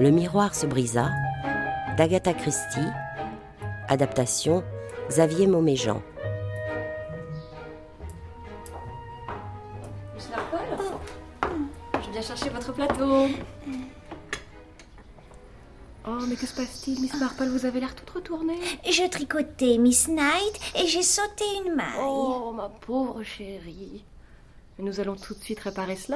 Le miroir se brisa d'Agatha Christie, adaptation Xavier Mauméjean. Miss Marple, je viens chercher votre plateau. Oh, mais que se passe-t-il, Miss Marple? Vous avez l'air toute retournée. Je tricotais Miss Knight et j'ai sauté une maille. Oh, ma pauvre chérie. Nous allons tout de suite réparer cela.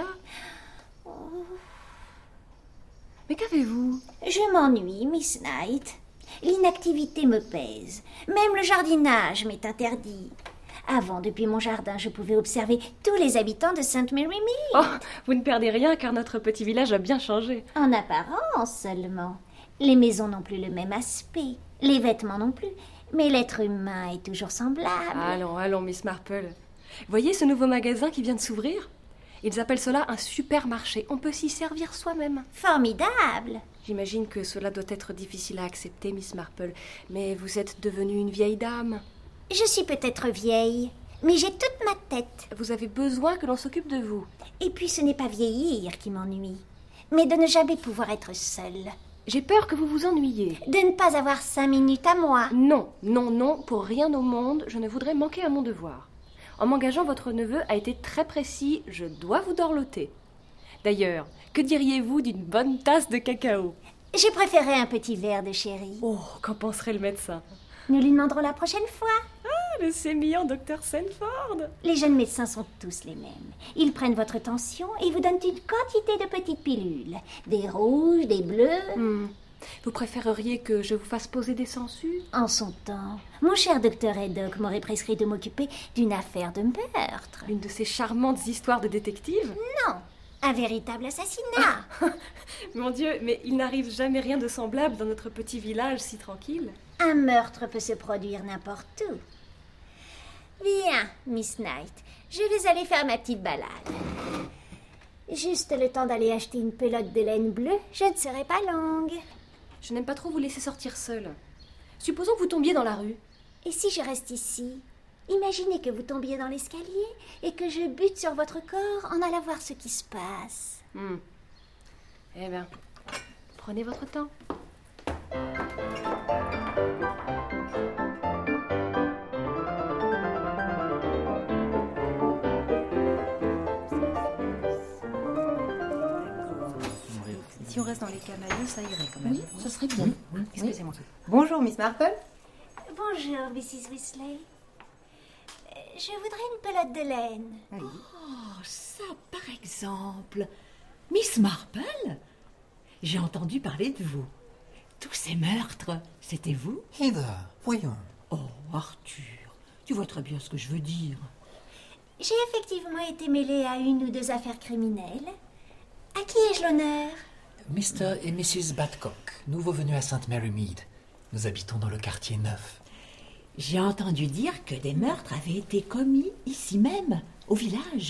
Mais qu'avez-vous? Je m'ennuie, Miss Knight. L'inactivité me pèse. Même le jardinage m'est interdit. Avant, depuis mon jardin, je pouvais observer tous les habitants de St. Mary Mead. Oh, vous ne perdez rien car notre petit village a bien changé. En apparence seulement. Les maisons n'ont plus le même aspect. Les vêtements non plus. Mais l'être humain est toujours semblable. Allons, Miss Marple. Voyez ce nouveau magasin qui vient de s'ouvrir? Ils appellent cela un supermarché. On peut s'y servir soi-même. Formidable. J'imagine que cela doit être difficile à accepter, Miss Marple. Mais vous êtes devenue une vieille dame. Je suis peut-être vieille, mais j'ai toute ma tête. Vous avez besoin que l'on s'occupe de vous. Et puis ce n'est pas vieillir qui m'ennuie, mais de ne jamais pouvoir être seule. J'ai peur que vous vous ennuyiez. De ne pas avoir 5 minutes à moi. Non, pour rien au monde, je ne voudrais manquer à mon devoir. En m'engageant, votre neveu a été très précis, je dois vous dorloter. D'ailleurs, que diriez-vous d'une bonne tasse de cacao? J'ai préféré un petit verre de sherry. Oh, qu'en penserait le médecin? Nous lui demanderons la prochaine fois. Ah, le sémillant docteur Sanford. Les jeunes médecins sont tous les mêmes. Ils prennent votre tension et vous donnent une quantité de petites pilules. Des rouges, des bleus. Vous préféreriez que je vous fasse poser des sangsues? En son temps, mon cher docteur Haddock m'aurait prescrit de m'occuper d'une affaire de meurtre. Une de ces charmantes histoires de détective? Non, un véritable assassinat. Mon Dieu, mais il n'arrive jamais rien de semblable dans notre petit village si tranquille. Un meurtre peut se produire n'importe où. Bien, Miss Knight, je vais aller faire ma petite balade. Juste le temps d'aller acheter une pelote de laine bleue, je ne serai pas longue. Je n'aime pas trop vous laisser sortir seule. Supposons que vous tombiez dans la rue. Et si je reste ici? Imaginez que vous tombiez dans l'escalier et que je bute sur votre corps en allant voir ce qui se passe. Eh bien, prenez votre temps. Si on reste dans les camailleux, ça irait quand même. Oui, ça serait bien. Excusez-moi. Bonjour, Miss Marple. Bonjour, Mrs. Weasley. Je voudrais une pelote de laine. Oui. Oh, ça, par exemple. Miss Marple, j'ai entendu parler de vous. Tous ces meurtres, c'était vous? Heather, voyons. Oh, Arthur, tu vois très bien ce que je veux dire. J'ai effectivement été mêlée à une ou deux affaires criminelles. À qui ai-je l'honneur? Mr. et Mrs. Badcock, nouveau venus à St. Mary Mead. Nous habitons dans le quartier 9. J'ai entendu dire que des meurtres avaient été commis ici même, au village.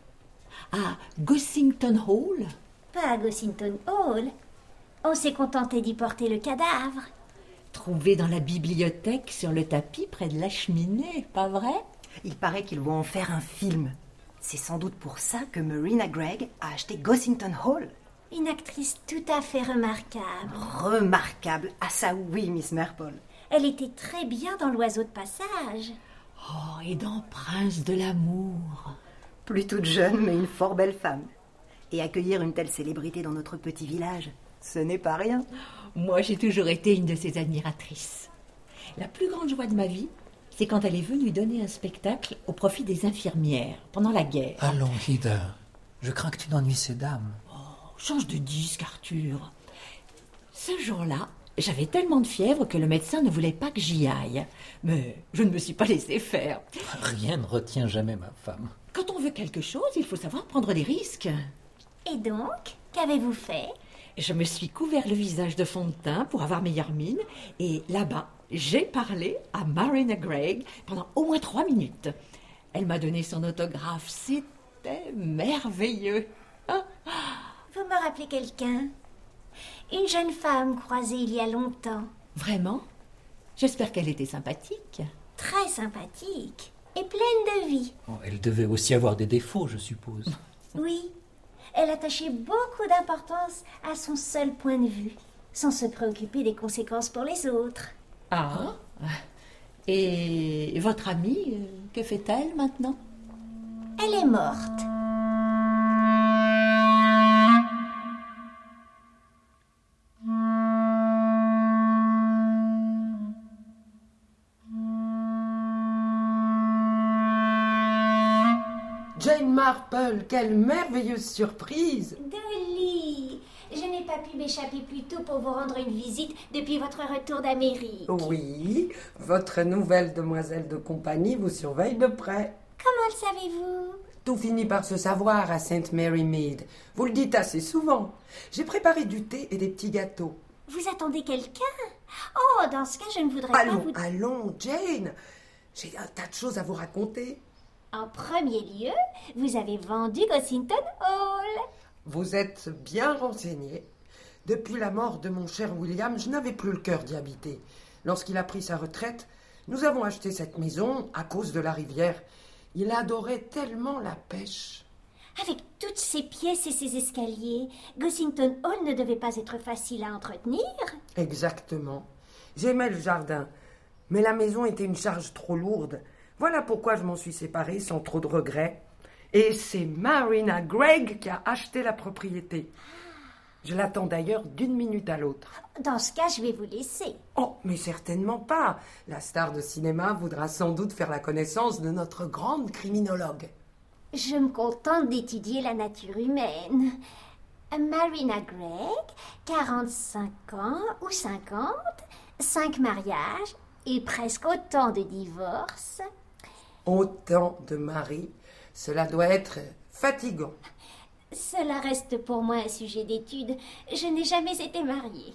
À Gossington Hall. Pas à Gossington Hall. On s'est contenté d'y porter le cadavre. Trouvé dans la bibliothèque sur le tapis près de la cheminée, pas vrai? Il paraît qu'ils vont en faire un film. C'est sans doute pour ça que Marina Gregg a acheté Gossington Hall. Une actrice tout à fait remarquable. Remarquable. Ah ça oui, Miss Marple. Elle était très bien dans l'oiseau de passage. Oh, et dans Prince de l'amour. Plus toute jeune, mais une fort belle femme. Et accueillir une telle célébrité dans notre petit village, ce n'est pas rien. Moi, j'ai toujours été une de ses admiratrices. La plus grande joie de ma vie, c'est quand elle est venue donner un spectacle au profit des infirmières pendant la guerre. Allons, Heather. Je crains que tu n'ennuies ces dames. Change de disque, Arthur. Ce jour-là, j'avais tellement de fièvre que le médecin ne voulait pas que j'y aille. Mais je ne me suis pas laissé faire. Rien ne retient jamais ma femme. Quand on veut quelque chose, il faut savoir prendre des risques. Et donc, qu'avez-vous fait? Je me suis couvert le visage de fond de teint pour avoir meilleure mine. Et là-bas, j'ai parlé à Marina Gregg pendant au moins 3 minutes. Elle m'a donné son autographe. C'était merveilleux. Vous me rappelez quelqu'un? Une jeune femme croisée il y a longtemps. Vraiment? J'espère qu'elle était sympathique. Très sympathique et pleine de vie. Oh, elle devait aussi avoir des défauts, je suppose. Oui, elle attachait beaucoup d'importance à son seul point de vue, sans se préoccuper des conséquences pour les autres. Ah. Et votre amie, que fait-elle maintenant? Elle est morte. Jane Marple, quelle merveilleuse surprise! Dolly, je n'ai pas pu m'échapper plus tôt pour vous rendre une visite depuis votre retour d'Amérique. Oui, votre nouvelle demoiselle de compagnie vous surveille de près. Comment le savez-vous? Tout finit par se savoir à St. Mary Mead. Vous le dites assez souvent. J'ai préparé du thé et des petits gâteaux. Vous attendez quelqu'un? Oh, dans ce cas, je ne voudrais pas vous... Allons, Jane. J'ai un tas de choses à vous raconter. En premier lieu, vous avez vendu Gossington Hall. Vous êtes bien renseigné. Depuis la mort de mon cher William, je n'avais plus le cœur d'y habiter. Lorsqu'il a pris sa retraite, nous avons acheté cette maison à cause de la rivière. Il adorait tellement la pêche. Avec toutes ces pièces et ces escaliers, Gossington Hall ne devait pas être facile à entretenir. Exactement. J'aimais le jardin, mais la maison était une charge trop lourde. Voilà pourquoi je m'en suis séparée sans trop de regrets. Et c'est Marina Gregg qui a acheté la propriété. Je l'attends d'ailleurs d'une minute à l'autre. Dans ce cas, je vais vous laisser. Oh, mais certainement pas. La star de cinéma voudra sans doute faire la connaissance de notre grande criminologue. Je me contente d'étudier la nature humaine. Marina Gregg, 45 ans ou 50, 5 mariages et presque autant de divorces. Autant de maris, cela doit être fatigant. Cela reste pour moi un sujet d'étude. Je n'ai jamais été mariée.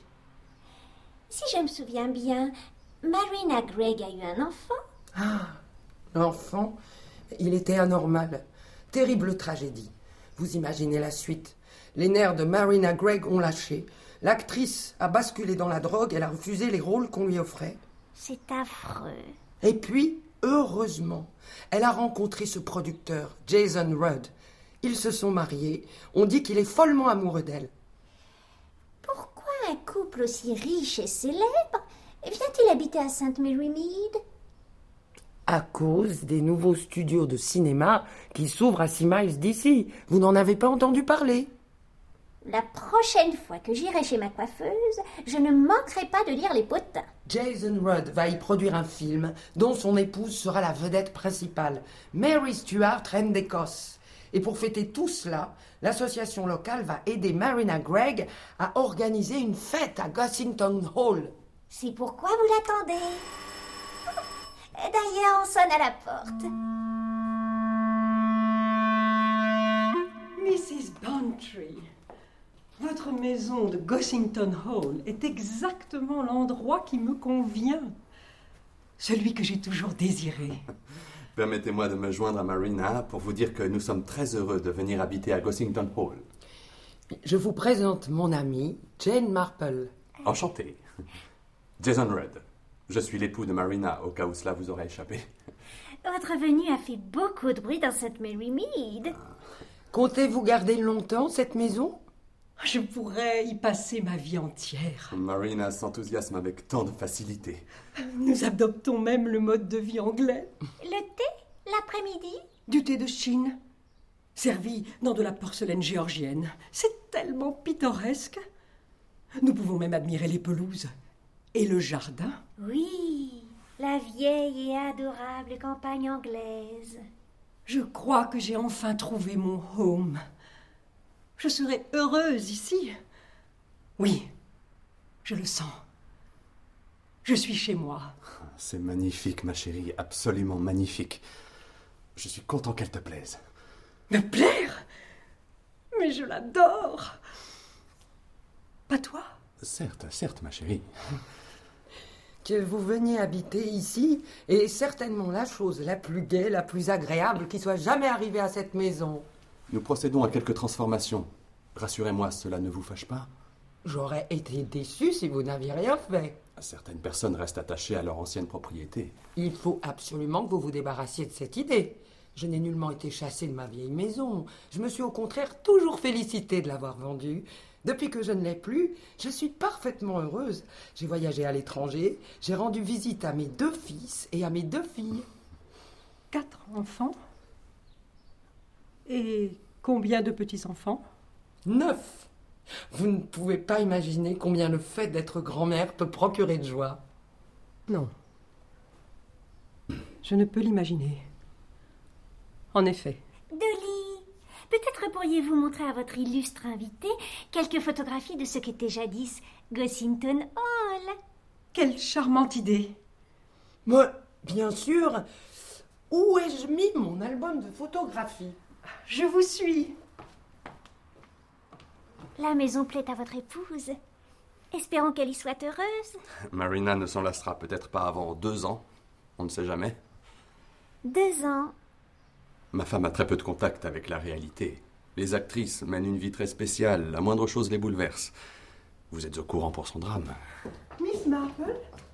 Si je me souviens bien, Marina Gregg a eu un enfant. Ah, l'enfant, il était anormal. Terrible tragédie. Vous imaginez la suite. Les nerfs de Marina Gregg ont lâché. L'actrice a basculé dans la drogue, elle a refusé les rôles qu'on lui offrait. C'est affreux. Et puis, heureusement, elle a rencontré ce producteur, Jason Rudd. Ils se sont mariés. On dit qu'il est follement amoureux d'elle. Pourquoi un couple aussi riche et célèbre vient-il habiter à St. Mary Mead? À cause des nouveaux studios de cinéma qui s'ouvrent à 6 miles d'ici. Vous n'en avez pas entendu parler? La prochaine fois que j'irai chez ma coiffeuse, je ne manquerai pas de lire les potins. Jason Rudd va y produire un film dont son épouse sera la vedette principale, Mary Stuart, reine d'Écosse. Et pour fêter tout cela, l'association locale va aider Marina Gregg à organiser une fête à Gossington Hall. C'est pourquoi vous l'attendez. D'ailleurs, on sonne à la porte. Mrs. Bantry, votre maison de Gossington Hall est exactement l'endroit qui me convient. Celui que j'ai toujours désiré. Permettez-moi de me joindre à Marina pour vous dire que nous sommes très heureux de venir habiter à Gossington Hall. Je vous présente mon amie, Jane Marple. Enchanté. Jason Rudd. Je suis l'époux de Marina, au cas où cela vous aurait échappé. Votre venue a fait beaucoup de bruit dans St. Mary Mead. Comptez-vous garder longtemps cette maison? Je pourrais y passer ma vie entière. Marina s'enthousiasme avec tant de facilité. Nous adoptons même le mode de vie anglais. Le thé, l'après-midi? Du thé de Chine, servi dans de la porcelaine géorgienne. C'est tellement pittoresque. Nous pouvons même admirer les pelouses et le jardin. Oui, la vieille et adorable campagne anglaise. Je crois que j'ai enfin trouvé mon home. Je serai heureuse ici. Oui, je le sens. Je suis chez moi. C'est magnifique, ma chérie, absolument magnifique. Je suis content qu'elle te plaise. Me plaire? Mais je l'adore. Pas toi? Certes, ma chérie. Que vous veniez habiter ici est certainement la chose la plus gaie, la plus agréable qui soit jamais arrivée à cette maison. Nous procédons à quelques transformations. Rassurez-moi, cela ne vous fâche pas? J'aurais été déçu si vous n'aviez rien fait. Certaines personnes restent attachées à leur ancienne propriété. Il faut absolument que vous vous débarrassiez de cette idée. Je n'ai nullement été chassée de ma vieille maison. Je me suis au contraire toujours félicitée de l'avoir vendue. Depuis que je ne l'ai plus, je suis parfaitement heureuse. J'ai voyagé à l'étranger, j'ai rendu visite à mes 2 fils et à mes 2 filles. 4 enfants? Et combien de petits-enfants? 9. Vous ne pouvez pas imaginer combien le fait d'être grand-mère peut procurer de joie. Non. Je ne peux l'imaginer. En effet. Dolly, peut-être pourriez-vous montrer à votre illustre invité quelques photographies de ce qu'était jadis Gossington Hall. Quelle charmante idée! Moi, bien sûr. Où ai-je mis mon album de photographie? Je vous suis. La maison plaît à votre épouse. Espérons qu'elle y soit heureuse. Marina ne s'en lassera peut-être pas avant 2 ans. On ne sait jamais. 2 ans. Ma femme a très peu de contact avec la réalité. Les actrices mènent une vie très spéciale. La moindre chose les bouleverse. Vous êtes au courant pour son drame. Miss Marple?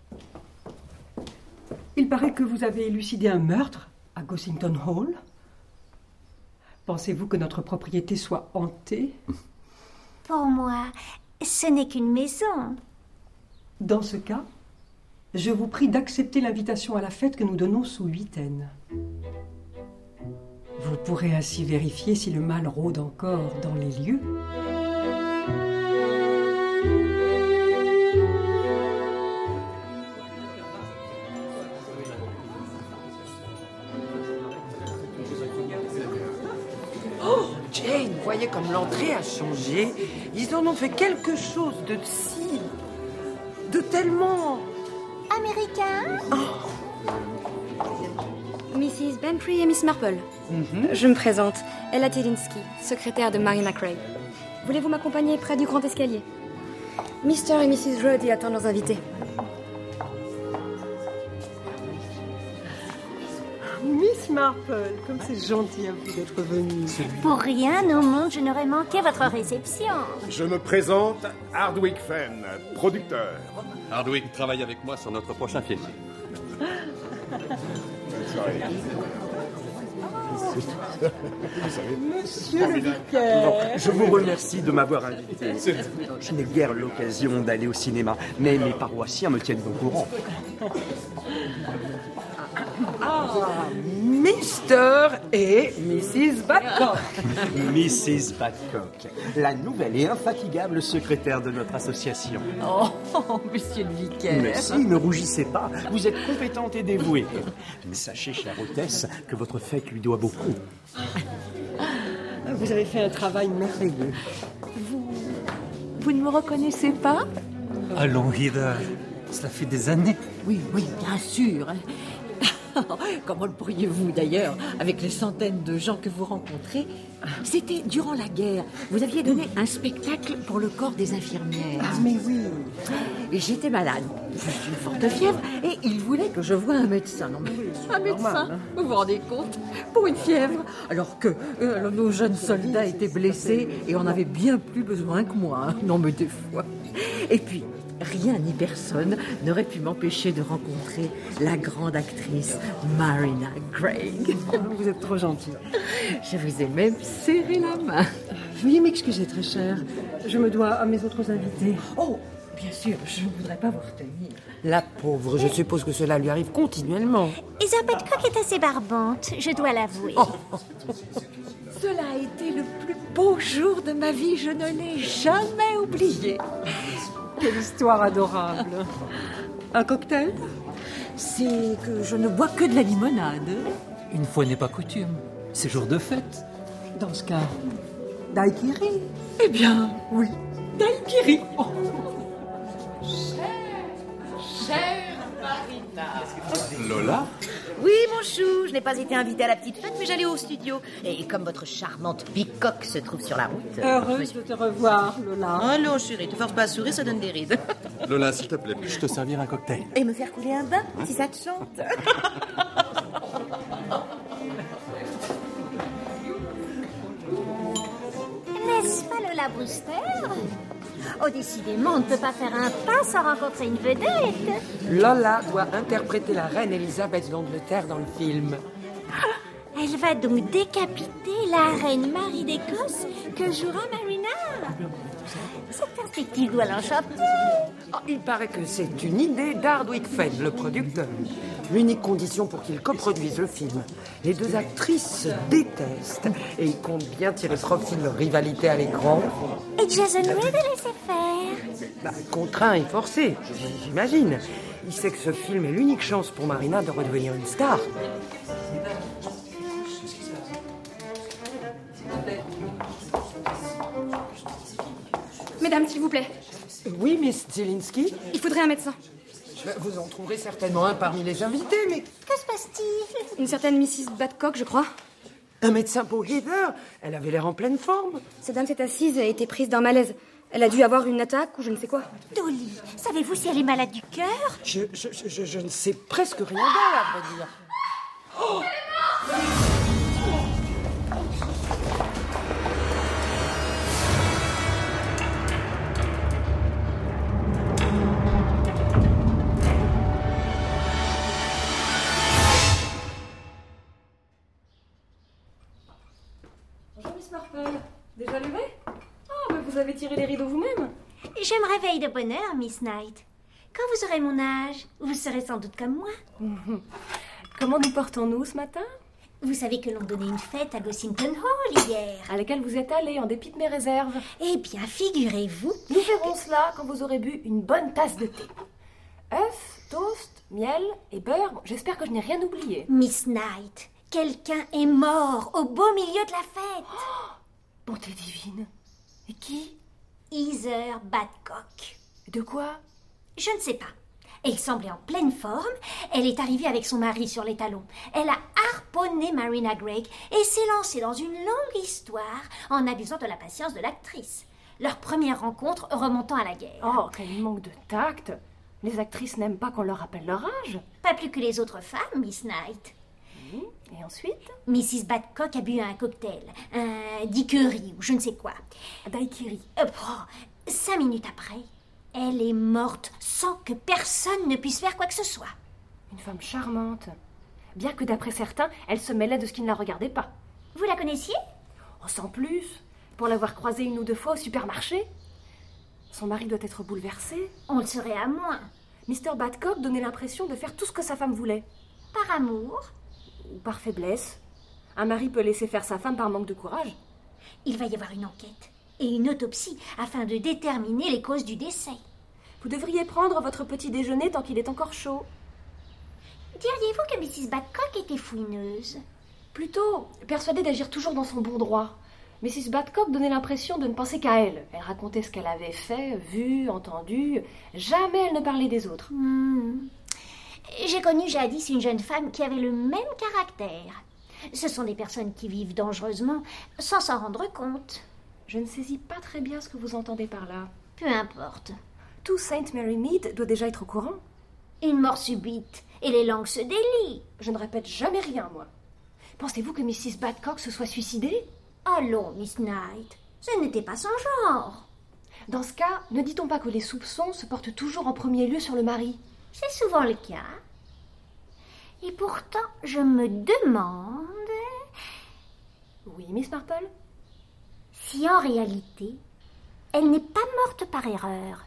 Il paraît que vous avez élucidé un meurtre à Gossington Hall. Pensez-vous que notre propriété soit hantée? Pour moi, ce n'est qu'une maison. Dans ce cas, je vous prie d'accepter l'invitation à la fête que nous donnons sous huitaine. Vous pourrez ainsi vérifier si le mal rôde encore dans les lieux. Oh, Jane, voyez comme l'entrée a changé. Ils en ont fait quelque chose de tellement... Américain? Mrs. Bantry et Miss Marple. Je me présente, Ella Telinsky, secrétaire de Marina Craig. Voulez-vous m'accompagner près du grand escalier? Mr. et Mrs. Rudd y attendent leurs invités. Miss Marple, comme c'est gentil à vous d'être venue. Pour rien au monde, je n'aurais manqué votre réception. Je me présente, Hardwick Fenn, producteur. Hardwick travaille avec moi sur notre prochain film. Monsieur le vicaire. Je vous remercie de m'avoir invité. Je n'ai guère l'occasion d'aller au cinéma, mais mes paroissiens me tiennent au courant. Mr. et Mrs. Badcock. Mrs. Badcock, la nouvelle et infatigable secrétaire de notre association. Oh, monsieur le vicaire. Merci, ne rougissez pas. Vous êtes compétente et dévouée. Mais sachez, chère hôtesse, que votre fête lui doit beaucoup. Vous avez fait un travail merveilleux. Vous ne me reconnaissez pas? Allons, Heather. Cela fait des années. Oui, bien sûr. Comment le pourriez-vous d'ailleurs, avec les centaines de gens que vous rencontrez? C'était durant la guerre. Vous aviez donné un spectacle pour le corps des infirmières. Mais oui. Et j'étais malade. Je suis une forte fièvre et il voulait que je voie un médecin. Non, mais un médecin, vous vous rendez compte? Pour une fièvre. Alors que nos jeunes soldats étaient blessés et on avait bien plus besoin que moi. Non, mais des fois. Et puis, rien ni personne n'aurait pu m'empêcher de rencontrer la grande actrice Marina Craig. Vous êtes trop gentil. Je vous ai même serré la main. Veuillez m'excuser, très cher. Je me dois à mes autres invités. Oh, bien sûr, je ne voudrais pas vous retenir. La pauvre, je suppose que cela lui arrive continuellement. Isabelle Coq est assez barbante, je dois l'avouer. Cela a été le plus beau jour de ma vie, je ne l'ai jamais oublié. Quelle histoire adorable. Un cocktail? C'est que je ne bois que de la limonade. Une fois n'est pas coutume. C'est jour de fête. Dans ce cas, daiquiri. Eh bien, oui, daiquiri. Oh. Chère Marina. Lola? Oui, mon chou, je n'ai pas été invitée à la petite fête, mais j'allais au studio. Et comme votre charmante bicoque se trouve sur la route... Heureuse de te revoir, Lola. Oh non, chérie, te force pas à sourire, ça donne des rides. Lola, s'il te plaît, puis-je te servir un cocktail? Et me faire couler un bain, si ça te chante. N'est-ce pas Lola Brewster? Oh, décidément, on ne peut pas faire un pas sans rencontrer une vedette. Lola doit interpréter la reine Elisabeth d'Angleterre dans le film. Elle va donc décapiter la reine Marie d'Écosse que jouera Marina. Cette perspective doit l'enchanter. Oh, il paraît que c'est une idée d'Hardwick Fenn, le producteur. L'unique condition pour qu'il coproduise le film. Les deux actrices se détestent et ils comptent bien tirer profit de leur rivalité à l'écran. Et Jason Reid a laissé faire. Contraint et forcé, j'imagine. Il sait que ce film est l'unique chance pour Marina de redevenir une star. Mesdames, s'il vous plaît. Oui, Miss Zielinski. Il faudrait un médecin. Vous en trouverez certainement un parmi les invités, mais... Que se passe-t-il? Une certaine Mrs. Badcock, je crois. Un médecin pour Heather? Elle avait l'air en pleine forme. Cette dame s'est assise et a été prise d'un malaise. Elle a dû avoir une attaque ou je ne sais quoi. Dolly, savez-vous si elle est malade du cœur? Je ne sais presque rien d'elle, à vrai dire. Oh! Bonjour, Miss Marple. Déjà levée? Oh, mais vous avez tiré les rideaux vous-même. Je me réveille de bonne heure, Miss Knight. Quand vous aurez mon âge, vous serez sans doute comme moi. Comment nous portons-nous ce matin? Vous savez que l'on donnait une fête à Gossington Hall hier. À laquelle vous êtes allée en dépit de mes réserves. Eh bien, figurez-vous... Nous verrons cela quand vous aurez bu une bonne tasse de thé. œufs, toast, miel et beurre. J'espère que je n'ai rien oublié. Miss Knight, quelqu'un est mort au beau milieu de la fête. Oh, bonté divine. Et qui? Heather Badcock. De quoi? Je ne sais pas. Elle semblait en pleine forme. Elle est arrivée avec son mari sur les talons. Elle a harponné Marina Gregg et s'est lancée dans une longue histoire en abusant de la patience de l'actrice. Leur première rencontre remontant à la guerre. Oh, quel manque de tact! Les actrices n'aiment pas qu'on leur rappelle leur âge. Pas plus que les autres femmes, Miss Knight. Et ensuite? Mrs. Badcock a bu un cocktail, un daiquiri ou je ne sais quoi. Un daiquiri. 5 minutes après, elle est morte sans que personne ne puisse faire quoi que ce soit. Une femme charmante. Bien que d'après certains, elle se mêlait de ce qui ne la regardait pas. Vous la connaissiez? Oh, sans plus. Pour l'avoir croisée une ou deux fois au supermarché. Son mari doit être bouleversé. On le serait à moins. Mr. Badcock donnait l'impression de faire tout ce que sa femme voulait. Par amour? Ou par faiblesse. Un mari peut laisser faire sa femme par manque de courage. Il va y avoir une enquête et une autopsie afin de déterminer les causes du décès. Vous devriez prendre votre petit déjeuner tant qu'il est encore chaud. Diriez-vous que Mrs. Badcock était fouineuse? Plutôt persuadée d'agir toujours dans son bon droit. Mrs. Badcock donnait l'impression de ne penser qu'à elle. Elle racontait ce qu'elle avait fait, vu, entendu. Jamais elle ne parlait des autres. J'ai connu jadis une jeune femme qui avait le même caractère. Ce sont des personnes qui vivent dangereusement sans s'en rendre compte. Je ne saisis pas très bien ce que vous entendez par là. Peu importe. Tout St. Mary Mead doit déjà être au courant. Une mort subite et les langues se délient. Je ne répète jamais rien, moi. Pensez-vous que Mrs. Badcock se soit suicidée? Allons, Miss Knight, ce n'était pas son genre. Dans ce cas, ne dit-on pas que les soupçons se portent toujours en premier lieu sur le mari? C'est souvent le cas. Et pourtant, je me demande... Oui, Miss Marple? Si en réalité, elle n'est pas morte par erreur.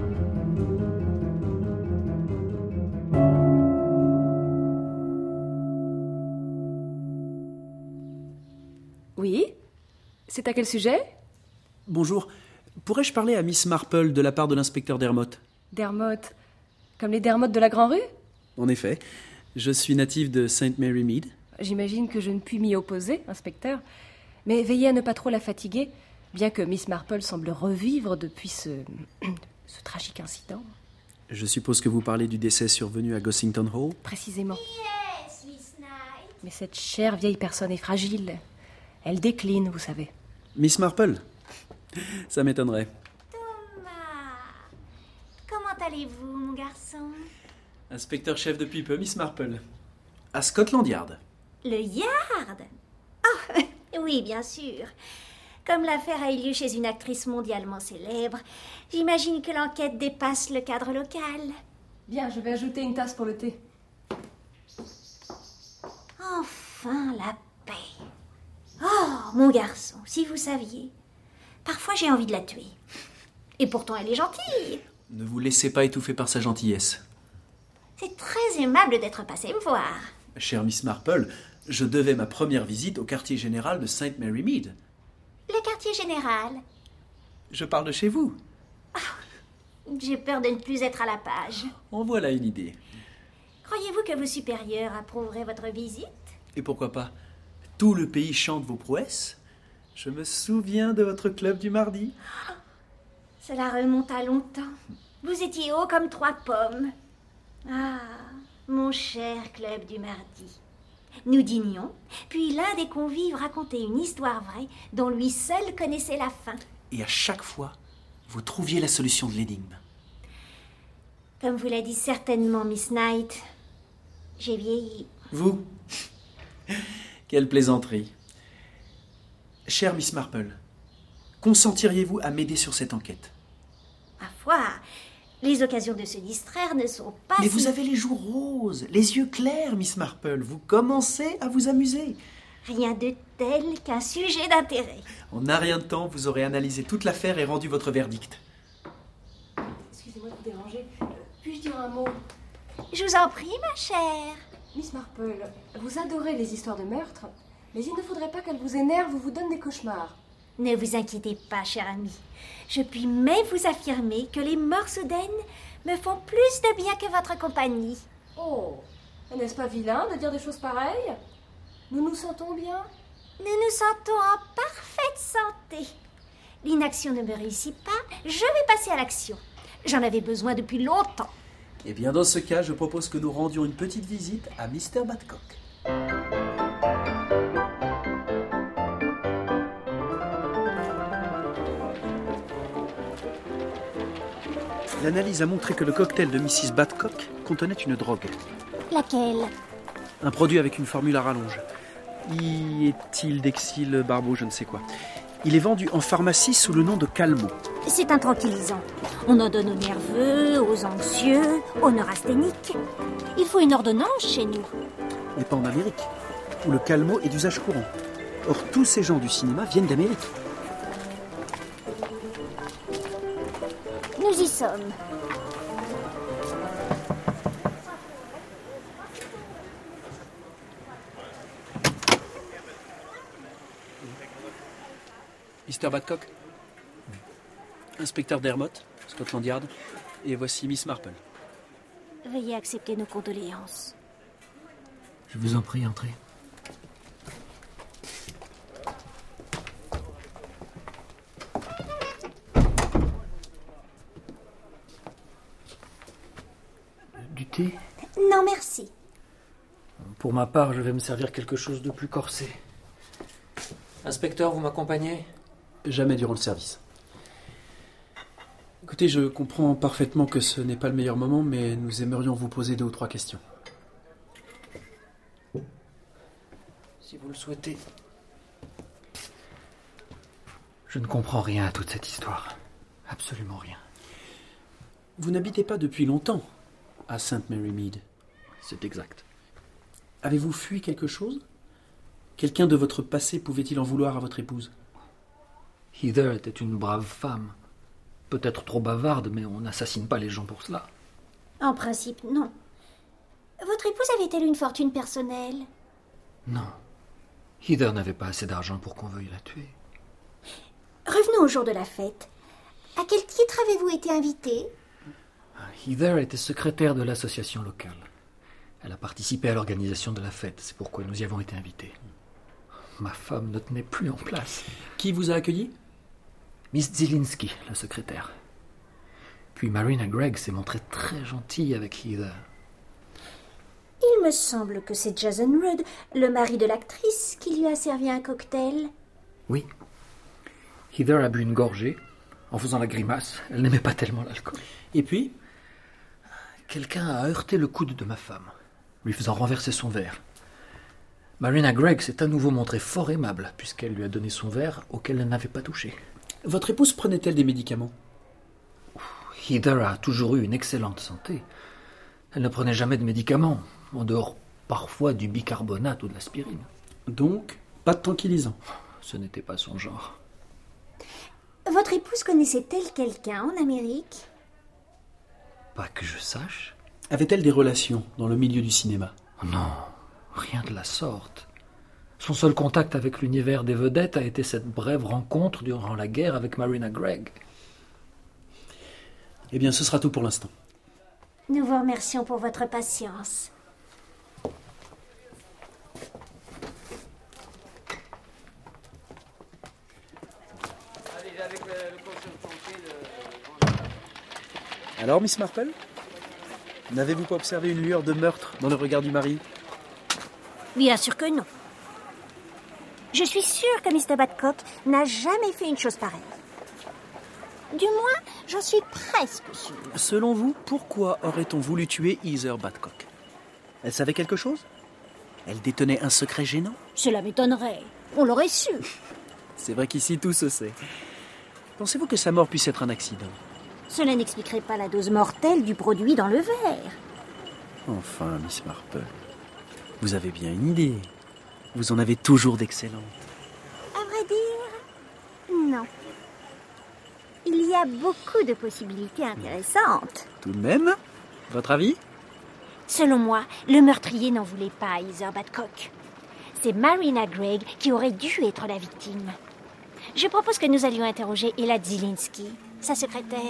Oui? C'est à quel sujet? Bonjour. Pourrais-je parler à Miss Marple de la part de l'inspecteur Dermott? Dermott? Comme les Dermott de la Grand-Rue? En effet. Je suis native de St. Mary Mead. J'imagine que je ne puis m'y opposer, inspecteur. Mais veillez à ne pas trop la fatiguer, bien que Miss Marple semble revivre depuis ce tragique incident. Je suppose que vous parlez du décès survenu à Gossington Hall? Précisément. Yes, Miss Knight. Mais cette chère vieille personne est fragile. Elle décline, vous savez. Miss Marple? Ça m'étonnerait. Thomas, comment allez-vous, mon garçon? Inspecteur-chef depuis peu, Miss Marple. À Scotland Yard. Le Yard? Oh, oui, bien sûr. Comme l'affaire a eu lieu chez une actrice mondialement célèbre, j'imagine que l'enquête dépasse le cadre local. Bien, je vais ajouter une tasse pour le thé. Enfin, la Oh, mon garçon, si vous saviez. Parfois, j'ai envie de la tuer. Et pourtant, elle est gentille. Ne vous laissez pas étouffer par sa gentillesse. C'est très aimable d'être passé me voir. Chère Miss Marple, je devais ma première visite au quartier général de St. Mary Mead. Le quartier général. Je parle de chez vous. J'ai peur de ne plus être à la page. En voilà une idée. Croyez-vous que vos supérieurs approuveraient votre visite? Et pourquoi pas? Tout le pays chante vos prouesses. Je me souviens de votre club du mardi. Cela remonte à longtemps. Vous étiez haut comme 3 pommes. Ah, mon cher club du mardi. Nous dînions, puis l'un des convives racontait une histoire vraie dont lui seul connaissait la fin. Et à chaque fois, vous trouviez la solution de l'énigme. Comme vous l'a dit certainement Miss Knight, j'ai vieilli. Vous? Quelle plaisanterie. Chère Miss Marple, consentiriez-vous à m'aider sur cette enquête? Ma foi, les occasions de se distraire ne sont pas... Mais vous avez les joues roses, les yeux clairs, Miss Marple. Vous commencez à vous amuser. Rien de tel qu'un sujet d'intérêt. En un rien de temps, vous aurez analysé toute l'affaire et rendu votre verdict. Excusez-moi de vous déranger. Puis-je dire un mot? Je vous en prie, ma chère. Miss Marple, vous adorez les histoires de meurtre, mais il ne faudrait pas qu'elles vous énervent ou vous donnent des cauchemars. Ne vous inquiétez pas, chère amie. Je puis même vous affirmer que les morts soudaines me font plus de bien que votre compagnie. Oh, n'est-ce pas vilain de dire des choses pareilles? Nous nous sentons bien? Nous nous sentons en parfaite santé. L'inaction ne me réussit pas, je vais passer à l'action. J'en avais besoin depuis longtemps. Eh bien, dans ce cas, je propose que nous rendions une petite visite à Mr. Badcock. L'analyse a montré que le cocktail de Mrs. Badcock contenait une drogue. Laquelle? Un produit avec une formule à rallonge. Éthylhexyl barbeau, je ne sais quoi. Il est vendu en pharmacie sous le nom de Calmo. C'est un tranquillisant. On en donne aux nerveux, aux anxieux, aux neurasthéniques. Il faut une ordonnance chez nous. Mais pas en Amérique, où le Calmo est d'usage courant. Or, tous ces gens du cinéma viennent d'Amérique. Nous y sommes. Mr. Badcock, inspecteur Dermot, Scotland Yard, et voici Miss Marple. Veuillez accepter nos condoléances. Je vous en prie, entrez. Du thé? Non, merci. Pour ma part, je vais me servir quelque chose de plus corsé. Inspecteur, vous m'accompagnez? Jamais durant le service. Écoutez, je comprends parfaitement que ce n'est pas le meilleur moment, mais nous aimerions vous poser 2 ou 3 questions. Si vous le souhaitez. Je ne comprends rien à toute cette histoire. Absolument rien. Vous n'habitez pas depuis longtemps à St. Mary Mead. C'est exact. Avez-vous fui quelque chose? Quelqu'un de votre passé pouvait-il en vouloir à votre épouse? Heather était une brave femme. Peut-être trop bavarde, mais on n'assassine pas les gens pour cela. En principe, non. Votre épouse avait-elle une fortune personnelle? Non. Heather n'avait pas assez d'argent pour qu'on veuille la tuer. Revenons au jour de la fête. À quel titre avez-vous été invité? Heather était secrétaire de l'association locale. Elle a participé à l'organisation de la fête, c'est pourquoi nous y avons été invités. Ma femme ne tenait plus en place. Qui vous a accueilli? Miss Zielinski, la secrétaire. Puis Marina Gregg s'est montrée très gentille avec Heather. Il me semble que c'est Jason Rudd, le mari de l'actrice, qui lui a servi un cocktail. Oui. Heather a bu une gorgée, en faisant la grimace. Elle n'aimait pas tellement l'alcool. Et puis? Quelqu'un a heurté le coude de ma femme, lui faisant renverser son verre. Marina Gregg s'est à nouveau montrée fort aimable, puisqu'elle lui a donné son verre auquel elle n'avait pas touché. Votre épouse prenait-elle des médicaments? Heather a toujours eu une excellente santé. Elle ne prenait jamais de médicaments, en dehors parfois du bicarbonate ou de l'aspirine. Donc, Pas de tranquillisant. Ce n'était pas son genre. Votre épouse connaissait-elle quelqu'un en Amérique? Pas que je sache. Avait-elle des relations dans le milieu du cinéma? Non, rien de la sorte. Son seul contact avec l'univers des vedettes a été cette brève rencontre durant la guerre avec Marina Gregg. Eh bien, ce sera tout pour l'instant. Nous vous remercions pour votre patience. Alors, Miss Marple? N'avez-vous pas observé une lueur de meurtre dans le regard du mari? Bien sûr que non. Je suis sûre que Mr. Badcock n'a jamais fait une chose pareille. Du moins, j'en suis presque sûre. Selon vous, pourquoi aurait-on voulu tuer Heather Badcock? Elle savait quelque chose? Elle détenait un secret gênant? Cela m'étonnerait. On l'aurait su. C'est vrai qu'ici, tout se sait. Pensez-vous que sa mort puisse être un accident? Cela n'expliquerait pas la dose mortelle du produit dans le verre. Enfin, Miss Marple, vous avez bien une idée. Vous en avez toujours d'excellentes. À vrai dire, non. Il y a beaucoup de possibilités intéressantes. Tout de même, votre avis? Selon moi, le meurtrier n'en voulait pas à Heather Badcock. C'est Marina Gregg qui aurait dû être la victime. Je propose que nous allions interroger Ella Zielinski, sa secrétaire.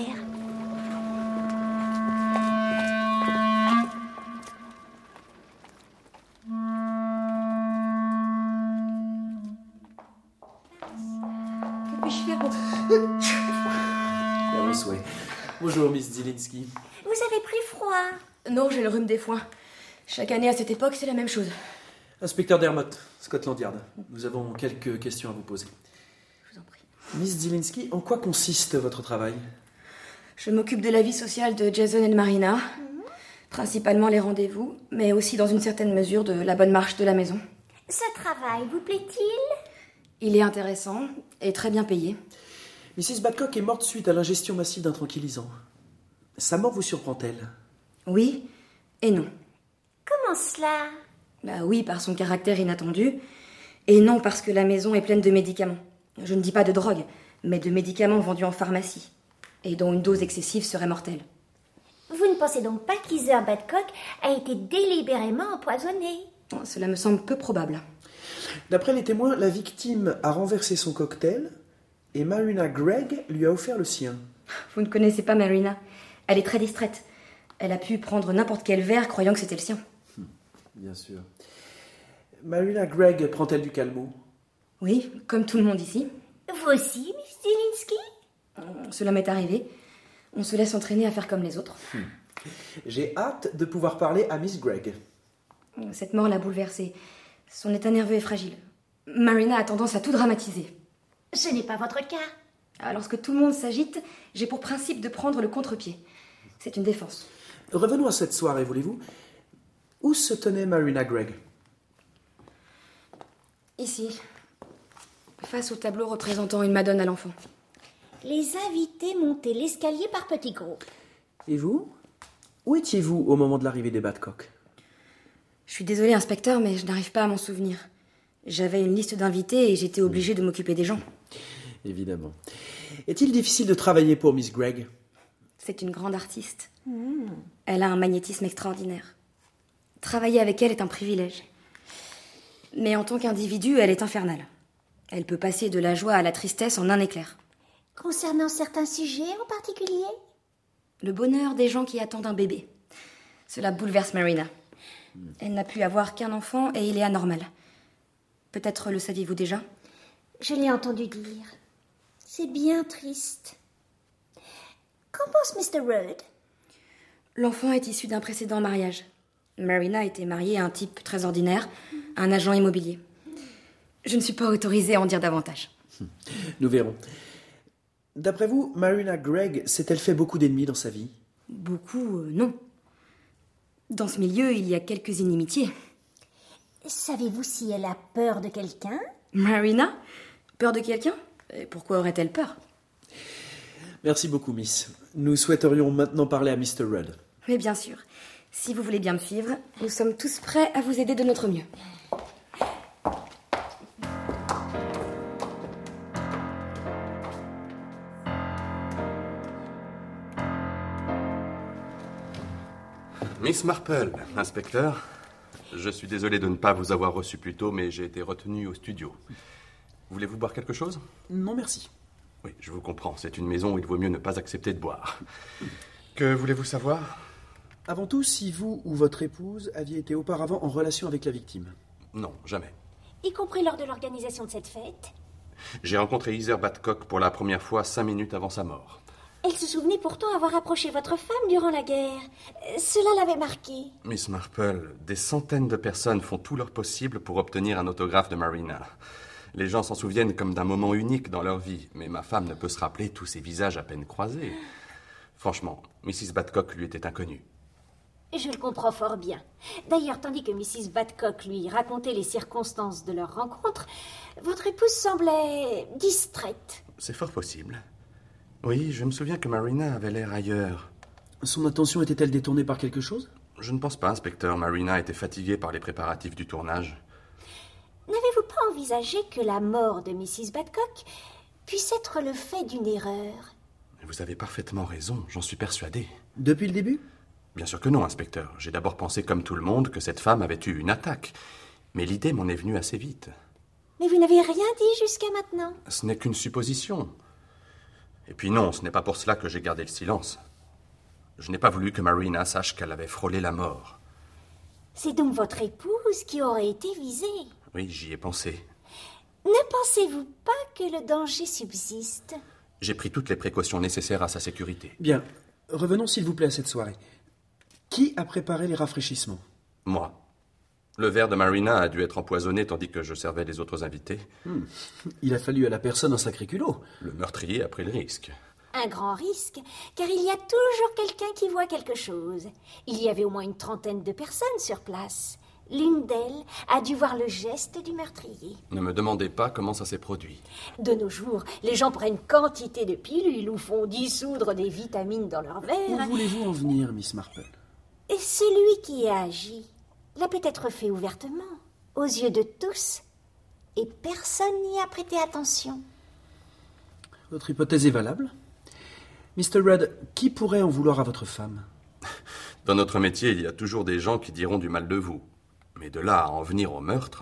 Que puis-je faire pour... À vos souhaits. Bonjour, Miss Zielinski. Vous avez pris froid? Non, j'ai le rhume des foins. Chaque année à cette époque, c'est la même chose. Inspecteur Dermott, Scotland Yard. Nous avons quelques questions à vous poser. Je vous en prie. Miss Zielinski, en quoi consiste votre travail? Je m'occupe de la vie sociale de Jason et de Marina. Principalement les rendez-vous, mais aussi dans une certaine mesure de la bonne marche de la maison. Ce travail vous plaît-il? Il est intéressant et très bien payé. Mrs. Badcock est morte suite à l'ingestion massive d'un tranquillisant. Sa mort vous surprend-elle? Oui et non. Comment cela? Bah oui, par son caractère inattendu. Et non, parce que la maison est pleine de médicaments. Je ne dis pas de drogue, mais de médicaments vendus en pharmacie. Et dont une dose excessive serait mortelle. Vous ne pensez donc pas qu'Heather Badcock a été délibérément empoisonnée? Cela me semble peu probable. D'après les témoins, la victime a renversé son cocktail et Marina Gregg lui a offert le sien. Vous ne connaissez pas Marina. Elle est très distraite. Elle a pu prendre n'importe quel verre croyant que c'était le sien. Bien sûr. Marina Gregg prend-elle du calmant? Oui, comme tout le monde ici. Vous aussi, Miss Zielinski? Cela m'est arrivé. On se laisse entraîner à faire comme les autres. J'ai hâte de pouvoir parler à Miss Gregg. Cette mort l'a bouleversée. Son état nerveux est fragile. Marina a tendance à tout dramatiser. Ce n'est pas votre cas. Lorsque tout le monde s'agite, j'ai pour principe de prendre le contre-pied. C'est une défense. Revenons à cette soirée, voulez-vous? Où se tenait Marina Gregg? Ici, face au tableau représentant une Madone à l'enfant. Les invités montaient l'escalier par petits groupes. Et vous? Où étiez-vous au moment de l'arrivée des Badcock? Je suis désolée, inspecteur, mais je n'arrive pas à m'en souvenir. J'avais une liste d'invités et j'étais obligée de m'occuper des gens. Évidemment. Est-il difficile de travailler pour Miss Gregg? C'est une grande artiste. Elle a un magnétisme extraordinaire. Travailler avec elle est un privilège. Mais en tant qu'individu, elle est infernale. Elle peut passer de la joie à la tristesse en un éclair. Concernant certains sujets en particulier? Le bonheur des gens qui attendent un bébé. Cela bouleverse Marina. Elle n'a pu avoir qu'un enfant et il est anormal. Peut-être le saviez-vous déjà? Je l'ai entendu dire. C'est bien triste. Qu'en pense Mr. Rudd? L'enfant est issu d'un précédent mariage. Marina était mariée à un type très ordinaire, un agent immobilier. Je ne suis pas autorisée à en dire davantage. Nous verrons. D'après vous, Marina Gregg s'est-elle fait beaucoup d'ennemis dans sa vie? Beaucoup, non. Dans ce milieu, il y a quelques inimitiés. Savez-vous si elle a peur de quelqu'un? Marina? Peur de quelqu'un? Et pourquoi aurait-elle peur? Merci beaucoup, Miss. Nous souhaiterions maintenant parler à Mr. Rudd. Mais bien sûr. Si vous voulez bien me suivre, nous sommes tous prêts à vous aider de notre mieux. Miss Marple, inspecteur. Je suis désolé de ne pas vous avoir reçu plus tôt, mais j'ai été retenu au studio. Voulez-vous boire quelque chose? Non, merci. Oui, je vous comprends. C'est une maison où il vaut mieux ne pas accepter de boire. Que voulez-vous savoir? Avant tout, si vous ou votre épouse aviez été auparavant en relation avec la victime. Non, jamais. Y compris lors de l'organisation de cette fête? J'ai rencontré Heather Badcock pour la première fois 5 minutes avant sa mort. Elle se souvenait pourtant avoir approché votre femme durant la guerre. Cela l'avait marquée. Miss Marple, des centaines de personnes font tout leur possible pour obtenir un autographe de Marina. Les gens s'en souviennent comme d'un moment unique dans leur vie, mais ma femme ne peut se rappeler tous ces visages à peine croisés. Franchement, Mrs. Badcock lui était inconnue. Je le comprends fort bien. D'ailleurs, tandis que Mrs. Badcock lui racontait les circonstances de leur rencontre, votre épouse semblait distraite. C'est fort possible. Oui, je me souviens que Marina avait l'air ailleurs. Son attention était-elle détournée par quelque chose? Je ne pense pas, inspecteur. Marina était fatiguée par les préparatifs du tournage. N'avez-vous pas envisagé que la mort de Mrs. Badcock puisse être le fait d'une erreur? Vous avez parfaitement raison, j'en suis persuadé. Depuis le début? Bien sûr que non, inspecteur. J'ai d'abord pensé, comme tout le monde, que cette femme avait eu une attaque. Mais l'idée m'en est venue assez vite. Mais vous n'avez rien dit jusqu'à maintenant. Ce n'est qu'une supposition. Et puis non, ce n'est pas pour cela que j'ai gardé le silence. Je n'ai pas voulu que Marina sache qu'elle avait frôlé la mort. C'est donc votre épouse qui aurait été visée. Oui, j'y ai pensé. Ne pensez-vous pas que le danger subsiste? J'ai pris toutes les précautions nécessaires à sa sécurité. Bien. Revenons s'il vous plaît à cette soirée. Qui a préparé les rafraîchissements? Moi. Le verre de Marina a dû être empoisonné tandis que je servais les autres invités. Il a fallu à la personne un sacré culot. Le meurtrier a pris le risque. Un grand risque, car il y a toujours quelqu'un qui voit quelque chose. Il y avait au moins une trentaine de personnes sur place. L'une d'elles a dû voir le geste du meurtrier. Ne me demandez pas comment ça s'est produit. De nos jours, les gens prennent quantité de pilules ou font dissoudre des vitamines dans leur verre. Où voulez-vous en venir, Miss Marple? Et celui qui a agi l'a peut-être fait ouvertement, aux yeux de tous, et personne n'y a prêté attention. Votre hypothèse est valable. Mr. Rudd, qui pourrait en vouloir à votre femme? Dans notre métier, il y a toujours des gens qui diront du mal de vous. Mais de là à en venir au meurtre...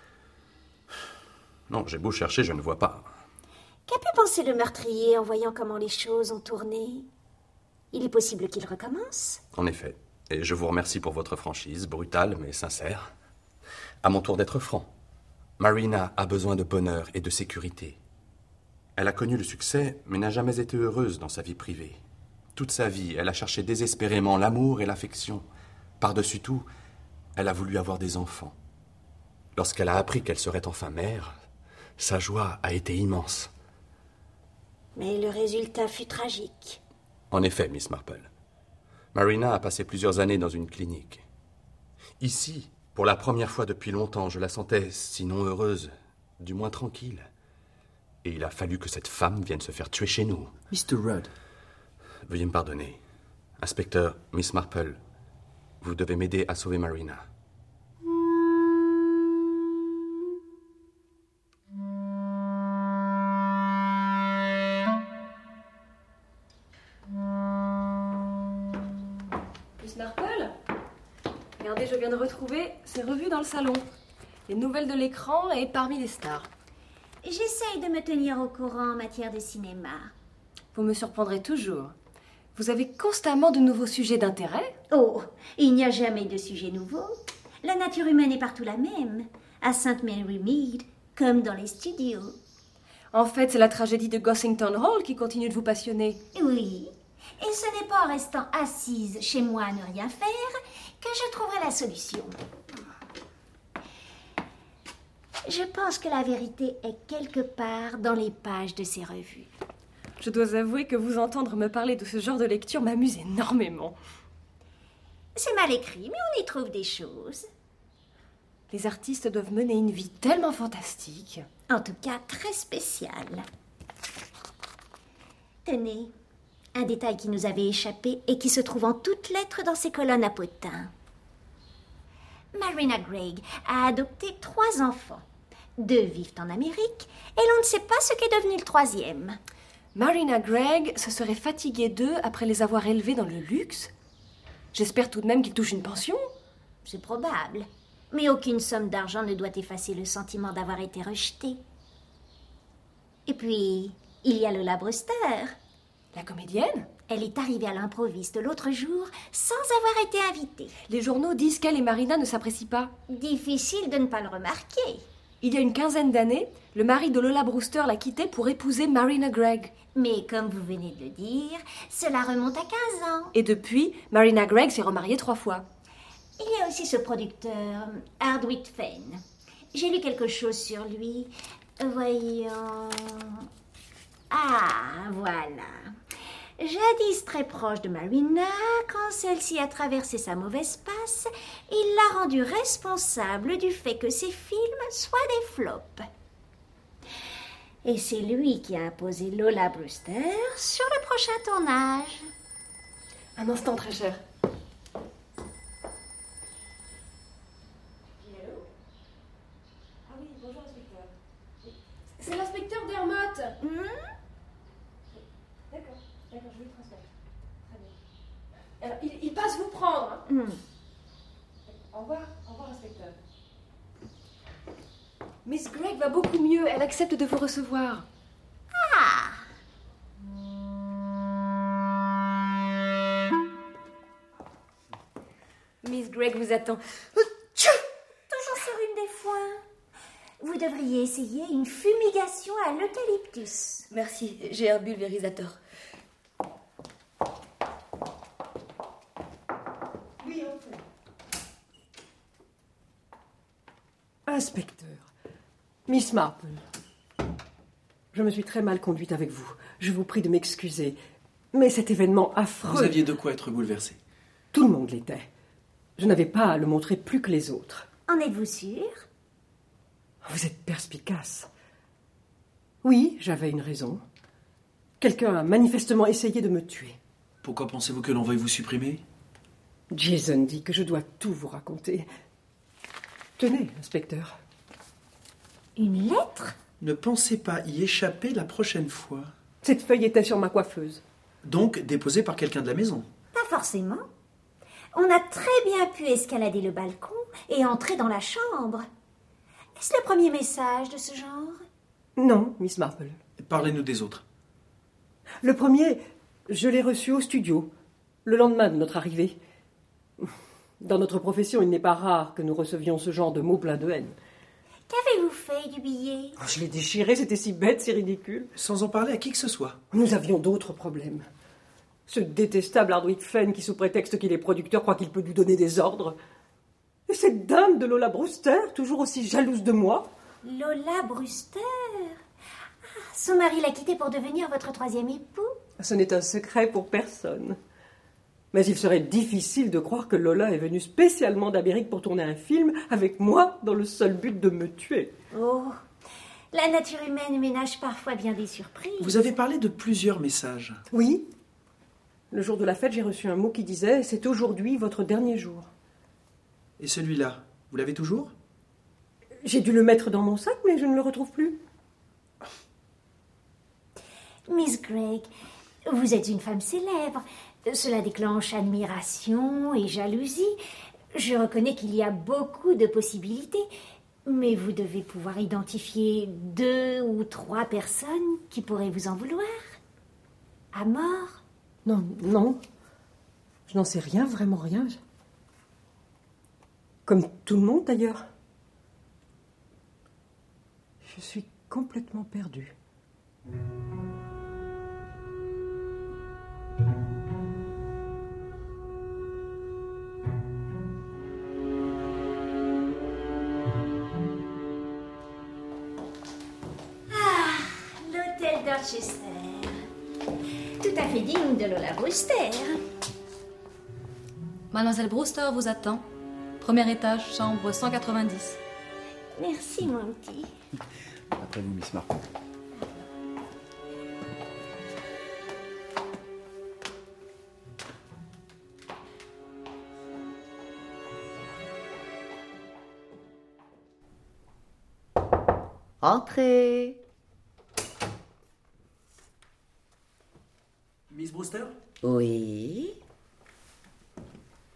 Non, j'ai beau chercher, je ne vois pas. Qu'a pu penser le meurtrier en voyant comment les choses ont tourné? Il est possible qu'il recommence? En effet. Et je vous remercie pour votre franchise, brutale mais sincère. À mon tour d'être franc. Marina a besoin de bonheur et de sécurité. Elle a connu le succès, mais n'a jamais été heureuse dans sa vie privée. Toute sa vie, elle a cherché désespérément l'amour et l'affection. Par-dessus tout, elle a voulu avoir des enfants. Lorsqu'elle a appris qu'elle serait enfin mère, sa joie a été immense. Mais le résultat fut tragique. En effet, Miss Marple. Marina a passé plusieurs années dans une clinique. Ici, pour la première fois depuis longtemps, je la sentais, sinon heureuse, du moins tranquille. Et il a fallu que cette femme vienne se faire tuer chez nous. Mr. Rudd. Veuillez me pardonner. Inspecteur, Miss Marple, vous devez m'aider à sauver Marina. Miss Marple? Regardez, je viens de retrouver ces revues dans le salon. Les nouvelles de l'écran et parmi les stars. J'essaye de me tenir au courant en matière de cinéma. Vous me surprendrez toujours. Vous avez constamment de nouveaux sujets d'intérêt? Oh, il n'y a jamais de sujet nouveau. La nature humaine est partout la même, à St. Mary Mead, comme dans les studios. En fait, c'est la tragédie de Gossington Hall qui continue de vous passionner. Oui, et ce n'est pas en restant assise chez moi à ne rien faire que je trouverai la solution. Je pense que la vérité est quelque part dans les pages de ces revues. Je dois avouer que vous entendre me parler de ce genre de lecture m'amuse énormément. C'est mal écrit, mais on y trouve des choses. Les artistes doivent mener une vie tellement fantastique. En tout cas, très spéciale. Tenez, un détail qui nous avait échappé et qui se trouve en toutes lettres dans ces colonnes à potins. Marina Gregg a adopté 3 enfants. 2 vivent en Amérique et l'on ne sait pas ce qu'est devenu le 3e. Marina Gregg se serait fatiguée d'eux après les avoir élevés dans le luxe? J'espère tout de même qu'il touche une pension. C'est probable. Mais aucune somme d'argent ne doit effacer le sentiment d'avoir été rejeté. Et puis, il y a Lola Brewster. La comédienne? Elle est arrivée à l'improviste l'autre jour sans avoir été invitée. Les journaux disent qu'elle et Marina ne s'apprécient pas. Difficile de ne pas le remarquer. Il y a une quinzaine d'années, le mari de Lola Brewster l'a quittée pour épouser Marina Gregg. Mais comme vous venez de le dire, cela remonte à 15 ans. Et depuis, Marina Gregg s'est remariée 3 fois. Il y a aussi ce producteur, Hardwick Fenn. J'ai lu quelque chose sur lui. Voyons... Ah, voilà. Jadis très proche de Marina, quand celle-ci a traversé sa mauvaise passe, il l'a rendue responsable du fait que ses films soient des flops. Et c'est lui qui a imposé Lola Brewster sur le prochain tournage. Un instant, très cher. Ah oui, bonjour, inspecteur. C'est l'inspecteur Dermott. D'accord, je vais le transmettre. Très bien. Alors, il passe vous prendre. Au revoir, inspecteur. Miss Gregg va beaucoup mieux, elle accepte de vous recevoir. Ah! Miss Gregg vous attend. Toujours sur une des foins. Vous devriez essayer une fumigation à l'eucalyptus. Merci, j'ai un pulvérisateur. Oui, on peut. Inspecteur, Miss Marple, je me suis très mal conduite avec vous. Je vous prie de m'excuser. Mais cet événement affreux... Vous aviez de quoi être bouleversé. Tout le monde l'était. Je n'avais pas à le montrer plus que les autres. En êtes-vous sûr? Vous êtes perspicace. Oui, j'avais une raison. Quelqu'un a manifestement essayé de me tuer. Pourquoi pensez-vous que l'on veuille vous supprimer? Jason dit que je dois tout vous raconter. Tenez, inspecteur. Une lettre? Ne pensez pas y échapper la prochaine fois. Cette feuille était sur ma coiffeuse. Donc déposée par quelqu'un de la maison? Pas forcément. On a très bien pu escalader le balcon et entrer dans la chambre. Est-ce le premier message de ce genre? Non, Miss Marple. Parlez-nous des autres. Le premier, je l'ai reçu au studio, le lendemain de notre arrivée. Dans notre profession, il n'est pas rare que nous recevions ce genre de mots pleins de haine. Qu'avez-vous fait du billet? Je l'ai déchiré, c'était si bête, si ridicule. Sans en parler à qui que ce soit. Nous avions d'autres problèmes. Ce détestable Hardwick Fenn qui, sous prétexte qu'il est producteur, croit qu'il peut nous donner des ordres. Et cette dame de Lola Brewster, toujours aussi jalouse de moi. Lola Brewster? Ah, son mari l'a quittée pour devenir votre troisième époux? Ce n'est un secret pour personne. Mais il serait difficile de croire que Lola est venue spécialement d'Amérique pour tourner un film avec moi dans le seul but de me tuer. Oh, la nature humaine ménage parfois bien des surprises. Vous avez parlé de plusieurs messages. Oui. Le jour de la fête, j'ai reçu un mot qui disait « C'est aujourd'hui votre dernier jour ». Et celui-là, vous l'avez toujours? J'ai dû le mettre dans mon sac, mais je ne le retrouve plus. Miss Gregg, vous êtes une femme célèbre. Cela déclenche admiration et jalousie. Je reconnais qu'il y a beaucoup de possibilités, mais vous devez pouvoir identifier 2 ou 3 personnes qui pourraient vous en vouloir. À mort? Non. Je n'en sais rien, vraiment rien. Comme tout le monde, d'ailleurs. Je suis complètement perdue. L'hôtel Dorchester. Tout à fait digne de Lola Brewster. Mademoiselle Brewster vous attend. Premier étage, chambre 190. Merci, mon petit. Après vous, Miss Marple. Entrez. Miss Brewster? Oui.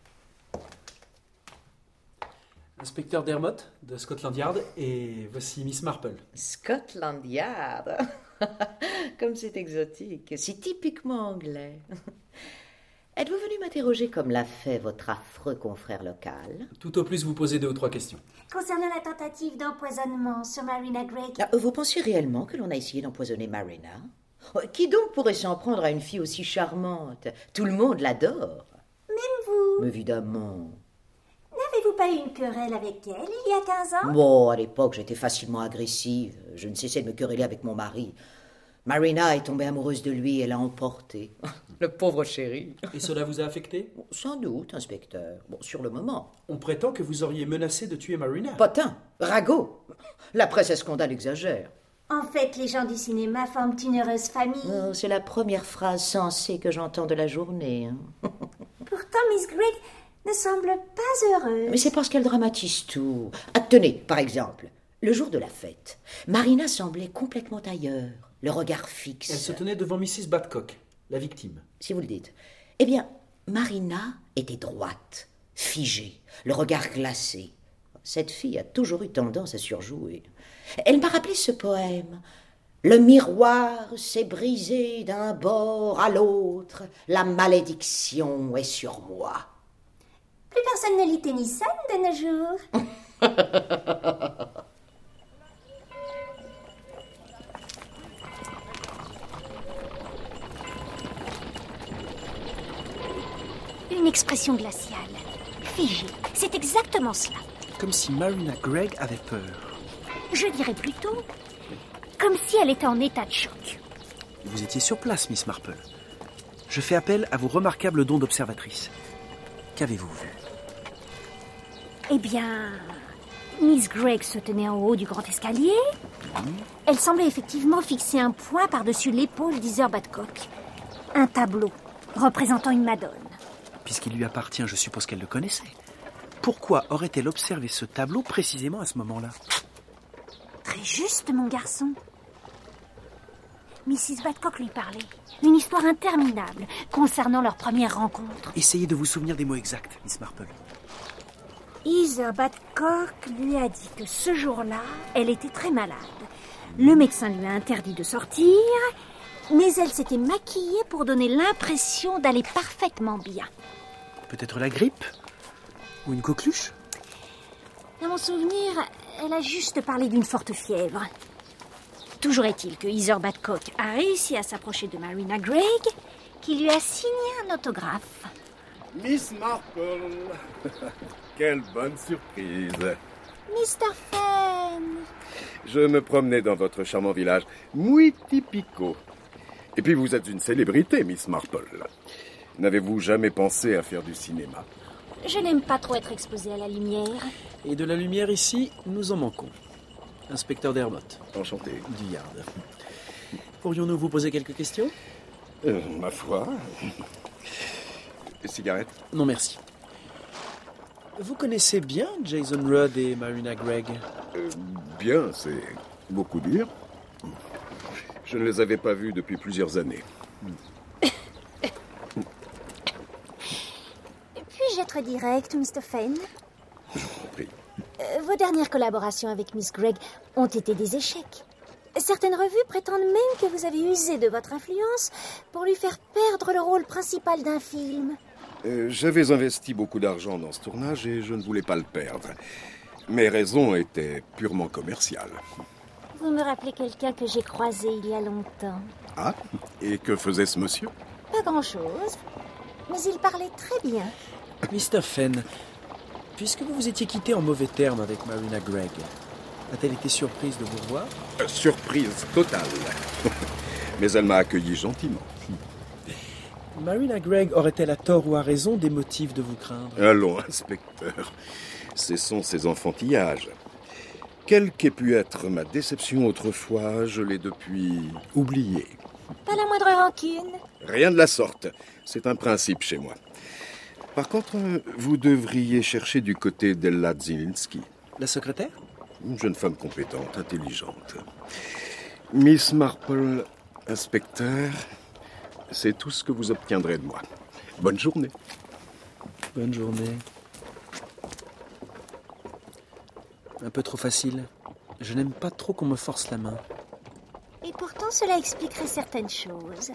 Inspecteur Dermott, de Scotland Yard, et voici Miss Marple. Scotland Yard. Comme c'est exotique, si typiquement anglais. Êtes-vous venu m'interroger comme l'a fait votre affreux confrère local? Tout au plus vous poser 2 ou 3 questions. Concernant la tentative d'empoisonnement sur Marina Gregg... Vous pensiez réellement que l'on a essayé d'empoisonner Marina? Qui donc pourrait s'en prendre à une fille aussi charmante? Tout le monde l'adore. Même vous? Évidemment. N'avez-vous pas eu une querelle avec elle il y a 15 ans? Bon, à l'époque, j'étais facilement agressive. Je ne cessais de me quereller avec mon mari. Marina est tombée amoureuse de lui et l'a emporté. Le pauvre chéri. Et cela vous a affecté? Sans doute, inspecteur. Bon, sur le moment. On prétend que vous auriez menacé de tuer Marina. Potin, ragot. La presse à scandale exagère. En fait, les gens du cinéma forment une heureuse famille. Oh, c'est la première phrase sensée que j'entends de la journée. Pourtant, Miss Gregg ne semble pas heureuse. Mais c'est parce qu'elle dramatise tout. Tenez, par exemple, le jour de la fête, Marina semblait complètement ailleurs, le regard fixe. Elle se tenait devant Mrs. Badcock, la victime. Si vous le dites. Eh bien, Marina était droite, figée, le regard glacé. Cette fille a toujours eu tendance à surjouer. Elle m'a rappelé ce poème. Le miroir s'est brisé d'un bord à l'autre, la malédiction est sur moi. Plus personne ne lit Tennyson de nos jours. Une expression glaciale, figée, c'est exactement cela. Comme si Marina Gregg avait peur. Je dirais plutôt comme si elle était en état de choc. Vous étiez sur place, Miss Marple. Je fais appel à vos remarquables dons d'observatrice. Qu'avez-vous vu? Eh bien, Miss Gregg se tenait en haut du grand escalier. Elle semblait effectivement fixer un point par-dessus l'épaule d'Heather Badcock. Un tableau représentant une Madone. Puisqu'il lui appartient, je suppose qu'elle le connaissait. Pourquoi aurait-elle observé ce tableau précisément à ce moment-là? Très juste, mon garçon. Mrs. Badcock lui parlait. Une histoire interminable concernant leur première rencontre. Essayez de vous souvenir des mots exacts, Miss Marple. Heather Badcock lui a dit que ce jour-là, elle était très malade. Le médecin lui a interdit de sortir, mais elle s'était maquillée pour donner l'impression d'aller parfaitement bien. Peut-être la grippe? Ou une coqueluche? Dans mon souvenir, elle a juste parlé d'une forte fièvre. Toujours est-il que Heather Badcock a réussi à s'approcher de Marina Gregg, qui lui a signé un autographe. Miss Marple. Quelle bonne surprise. Mr. Fenn. Je me promenais dans votre charmant village. Muy typico. Et puis vous êtes une célébrité, Miss Marple. N'avez-vous jamais pensé à faire du cinéma? Je n'aime pas trop être exposée à la lumière. Et de la lumière ici, nous en manquons. Inspecteur Dermott. Enchanté. Du Yard. Pourrions-nous vous poser quelques questions? Ma foi. Cigarette? Non, merci. Vous connaissez bien Jason Rudd et Marina Gregg? Bien, c'est beaucoup dire. Je ne les avais pas vus depuis plusieurs années. Puis-je être direct, Mr. Fenn? Je vous en prie. Vos dernières collaborations avec Miss Gregg ont été des échecs. Certaines revues prétendent même que vous avez usé de votre influence pour lui faire perdre le rôle principal d'un film. J'avais investi beaucoup d'argent dans ce tournage et je ne voulais pas le perdre. Mes raisons étaient purement commerciales. Vous me rappelez quelqu'un que j'ai croisé il y a longtemps. Ah, et que faisait ce monsieur? Pas grand-chose, mais il parlait très bien. Mr. Fenn, puisque vous vous étiez quitté en mauvais termes avec Marina Gregg, a-t-elle été surprise de vous revoir? Surprise totale. Mais elle m'a accueilli gentiment. Marina Gregg aurait-elle à tort ou à raison des motifs de vous craindre? Allons, inspecteur. Cessons ces enfantillages. Quelle qu'ait pu être ma déception autrefois, je l'ai depuis oubliée. Pas la moindre rancune. Rien de la sorte. C'est un principe chez moi. Par contre, vous devriez chercher du côté d'Ella Zielinski. La secrétaire? Une jeune femme compétente, intelligente. Miss Marple, inspecteur, c'est tout ce que vous obtiendrez de moi. Bonne journée. Bonne journée. Un peu trop facile. Je n'aime pas trop qu'on me force la main. Et pourtant, cela expliquerait certaines choses.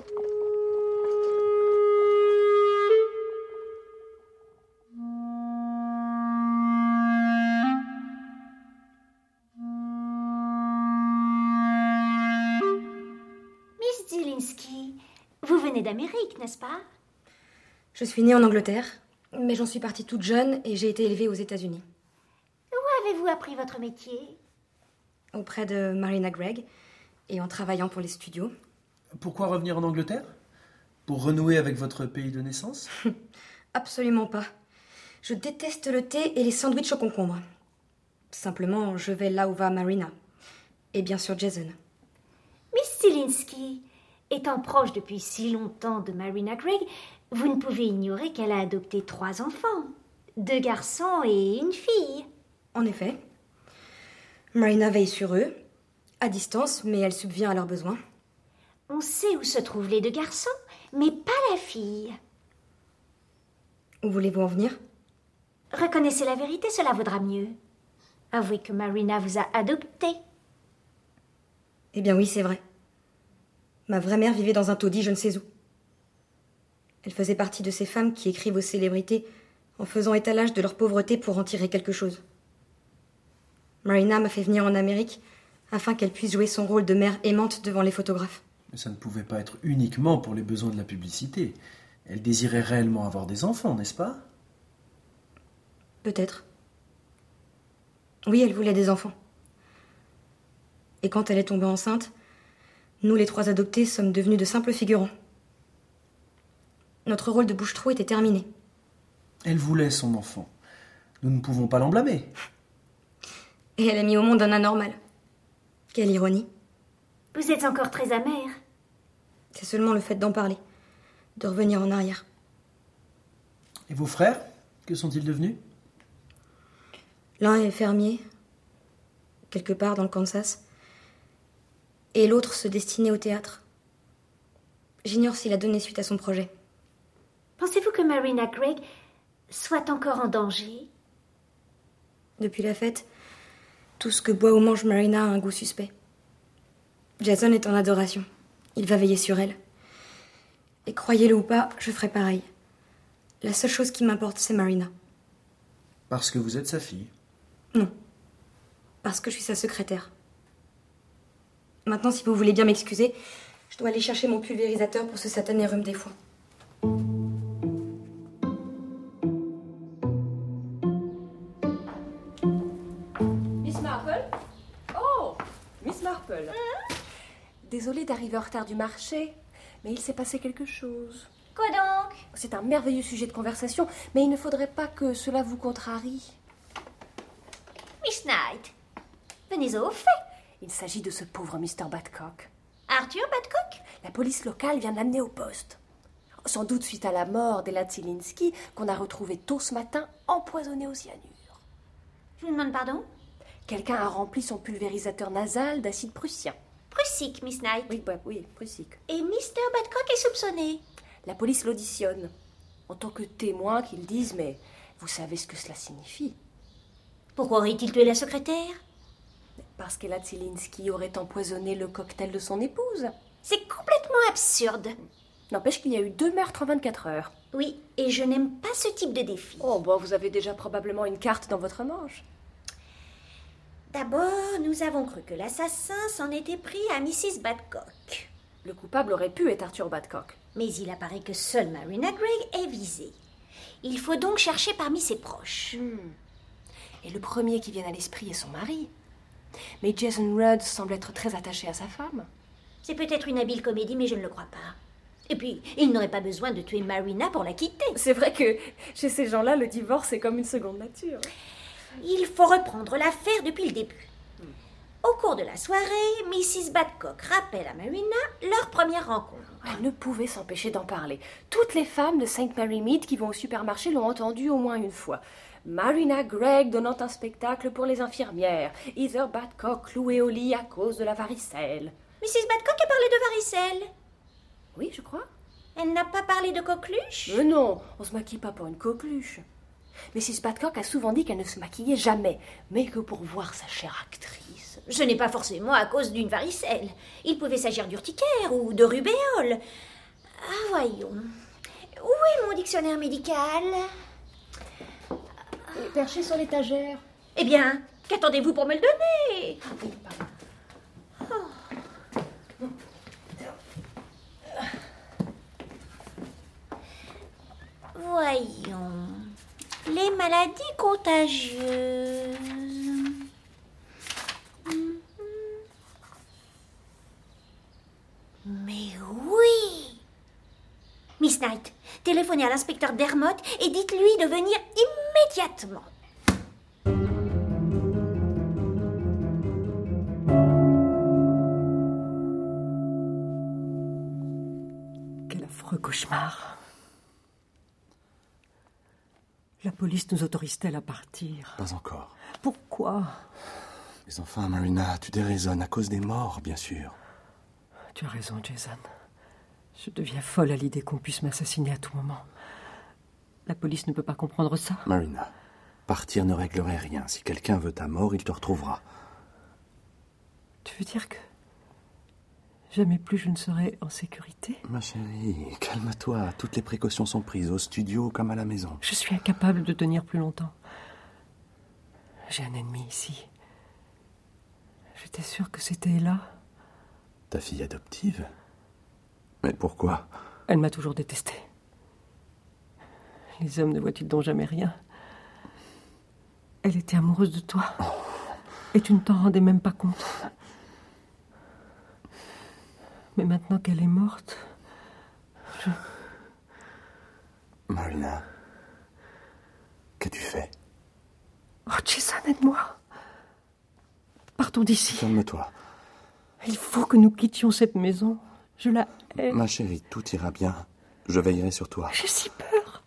Miss Zielinski, vous venez d'Amérique, n'est-ce pas? Je suis née en Angleterre, mais j'en suis partie toute jeune et j'ai été élevée aux États-Unis. Où avez-vous appris votre métier? Auprès de Marina Gregg et en travaillant pour les studios. Pourquoi revenir en Angleterre? Pour renouer avec votre pays de naissance? Absolument pas. Je déteste le thé et les sandwichs au concombre. Simplement, je vais là où va Marina. Et bien sûr Jason. Miss Zielinski, étant proche depuis si longtemps de Marina Gregg, vous ne pouvez ignorer qu'elle a adopté 3 enfants. 2 garçons et une fille. En effet. Marina veille sur eux, à distance, mais elle subvient à leurs besoins. On sait où se trouvent les 2 garçons, mais pas la fille. Où voulez-vous en venir? Reconnaissez la vérité, cela vaudra mieux. Avouez que Marina vous a adopté. Eh bien oui, c'est vrai. Ma vraie mère vivait dans un taudis je ne sais où. Elle faisait partie de ces femmes qui écrivent aux célébrités en faisant étalage de leur pauvreté pour en tirer quelque chose. Marina m'a fait venir en Amérique afin qu'elle puisse jouer son rôle de mère aimante devant les photographes. Mais ça ne pouvait pas être uniquement pour les besoins de la publicité. Elle désirait réellement avoir des enfants, n'est-ce pas? Peut-être. Oui, elle voulait des enfants. Et quand elle est tombée enceinte, nous, les 3 adoptés, sommes devenus de simples figurants. Notre rôle de bouche-trou était terminé. Elle voulait son enfant. Nous ne pouvons pas l'en blâmer. Et elle a mis au monde un anormal. Quelle ironie. Vous êtes encore très amère. C'est seulement le fait d'en parler, de revenir en arrière. Et vos frères, que sont-ils devenus? L'un est fermier, quelque part dans le Kansas, et l'autre se destinait au théâtre. J'ignore s'il a donné suite à son projet. Pensez-vous que Marina Gregg soit encore en danger? Depuis la fête, tout ce que boit ou mange Marina a un goût suspect. Jason est en adoration. Il va veiller sur elle. Et croyez-le ou pas, je ferai pareil. La seule chose qui m'importe, c'est Marina. Parce que vous êtes sa fille? Non. Parce que je suis sa secrétaire. Maintenant, si vous voulez bien m'excuser, je dois aller chercher mon pulvérisateur pour ce satané rhume des foins. Miss Marple? Oh, Miss Marple. Désolée d'arriver en retard du marché, mais il s'est passé quelque chose. Quoi donc? C'est un merveilleux sujet de conversation, mais il ne faudrait pas que cela vous contrarie. Miss Knight, venez au fait. Il s'agit de ce pauvre Mr. Badcock. Arthur Badcock? La police locale vient de l'amener au poste. Sans doute suite à la mort d'Ella Zielinski, qu'on a retrouvé tôt ce matin empoisonnée au cyanure. Je vous demande pardon? Quelqu'un a rempli son pulvérisateur nasal d'acide prussien. Prussique, Miss Knight. Oui, prussique. Et Mr. Badcock est soupçonné. La police l'auditionne. En tant que témoin qu'ils disent, mais vous savez ce que cela signifie. Pourquoi aurait-il tué la secrétaire? Parce qu'Ella Zielinski aurait empoisonné le cocktail de son épouse. C'est complètement absurde. N'empêche qu'il y a eu 2 meurtres en 24 heures. Oui, et je n'aime pas ce type de défi. Oh, bon, vous avez déjà probablement une carte dans votre manche. D'abord, nous avons cru que l'assassin s'en était pris à Mrs. Badcock. Le coupable aurait pu être Arthur Badcock. Mais il apparaît que seule Marina Gregg est visée. Il faut donc chercher parmi ses proches. Et le premier qui vient à l'esprit est son mari. Mais Jason Rudd semble être très attaché à sa femme. C'est peut-être une habile comédie, mais je ne le crois pas. Et puis, il n'aurait pas besoin de tuer Marina pour la quitter. C'est vrai que chez ces gens-là, le divorce est comme une seconde nature. Il faut reprendre l'affaire depuis le début. Au cours de la soirée, Mrs. Badcock rappelle à Marina leur première rencontre. Elle ne pouvait s'empêcher d'en parler. Toutes les femmes de St. Mary Mead qui vont au supermarché l'ont entendu au moins une fois. Marina Gregg donnant un spectacle pour les infirmières. Heather Badcock clouée au lit à cause de la varicelle. Mrs. Badcock a parlé de varicelle. Oui, je crois. Elle n'a pas parlé de coqueluche? Non, on se maquille pas pour une coqueluche. Mrs. Badcock a souvent dit qu'elle ne se maquillait jamais, mais que pour voir sa chère actrice... Ce n'est pas forcément à cause d'une varicelle. Il pouvait s'agir d'urticaire ou de rubéole. Ah, voyons. Où est mon dictionnaire médical? Perché sur l'étagère. Eh bien, qu'attendez-vous pour me le donner? Voyons. Les maladies contagieuses. Mais oui! Miss Knight, téléphonez à l'inspecteur Dermot et dites-lui de venir immédiatement. Quel affreux cauchemar. La police nous autorise-t-elle à partir? Pas encore. Pourquoi? Mais enfin, Marina, tu déraisonnes à cause des morts, bien sûr. Tu as raison, Jason. Je deviens folle à l'idée qu'on puisse m'assassiner à tout moment. La police ne peut pas comprendre ça. Marina, partir ne réglerait rien. Si quelqu'un veut ta mort, il te retrouvera. Tu veux dire que jamais plus je ne serai en sécurité? Ma chérie, calme-toi. Toutes les précautions sont prises, au studio comme à la maison. Je suis incapable de tenir plus longtemps. J'ai un ennemi ici. J'étais sûre que c'était Ella. Ta fille adoptive? Mais pourquoi? Elle m'a toujours détestée. Les hommes ne voient-ils donc jamais rien? Elle était amoureuse de toi. Et tu ne t'en rendais même pas compte. Mais maintenant qu'elle est morte, Marina, qu'as-tu fait? Oh, Jason, aide-moi. Partons d'ici. Calme-toi. Il faut que nous quittions cette maison. Je la hais. Ma chérie, tout ira bien. Je veillerai sur toi. J'ai si peur.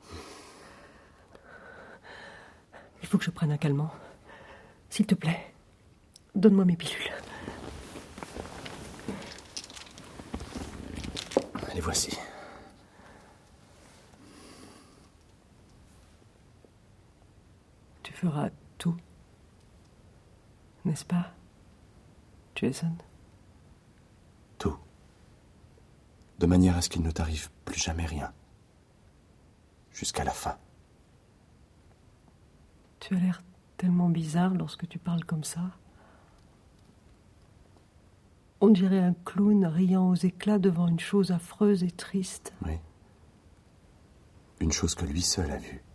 Il faut que je prenne un calmant. S'il te plaît, donne-moi mes pilules. Les voici. Tu feras tout, n'est-ce pas, Jason? Tout. De manière à ce qu'il ne t'arrive plus jamais rien. Jusqu'à la fin. Tu as l'air tellement bizarre lorsque tu parles comme ça. On dirait un clown riant aux éclats devant une chose affreuse et triste. Oui. Une chose que lui seul a vue.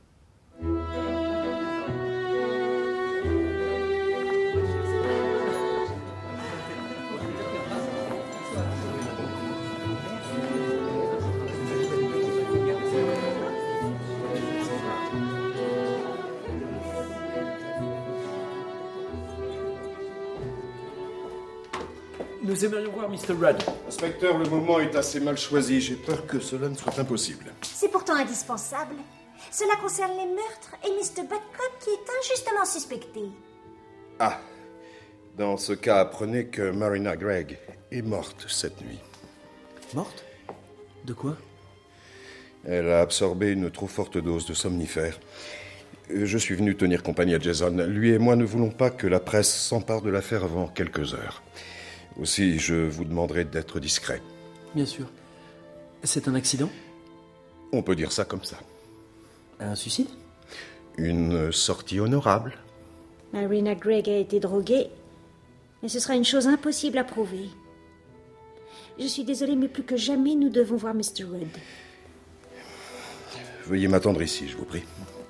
Nous aimerions voir Mr. Rudd. Inspecteur, le moment est assez mal choisi. J'ai peur que cela ne soit impossible. C'est pourtant indispensable. Cela concerne les meurtres et Mr. Badcock qui est injustement suspecté. Ah, dans ce cas, apprenez que Marina Gregg est morte cette nuit. Morte? De quoi? Elle a absorbé une trop forte dose de somnifère. Je suis venu tenir compagnie à Jason. Lui et moi ne voulons pas que la presse s'empare de l'affaire avant quelques heures. Aussi, je vous demanderai d'être discret. Bien sûr. C'est un accident? On peut dire ça comme ça. Un suicide? Une sortie honorable. Marina Gregg a été droguée, mais ce sera une chose impossible à prouver. Je suis désolée, mais plus que jamais, nous devons voir Mr. Rudd. Veuillez m'attendre ici, je vous prie.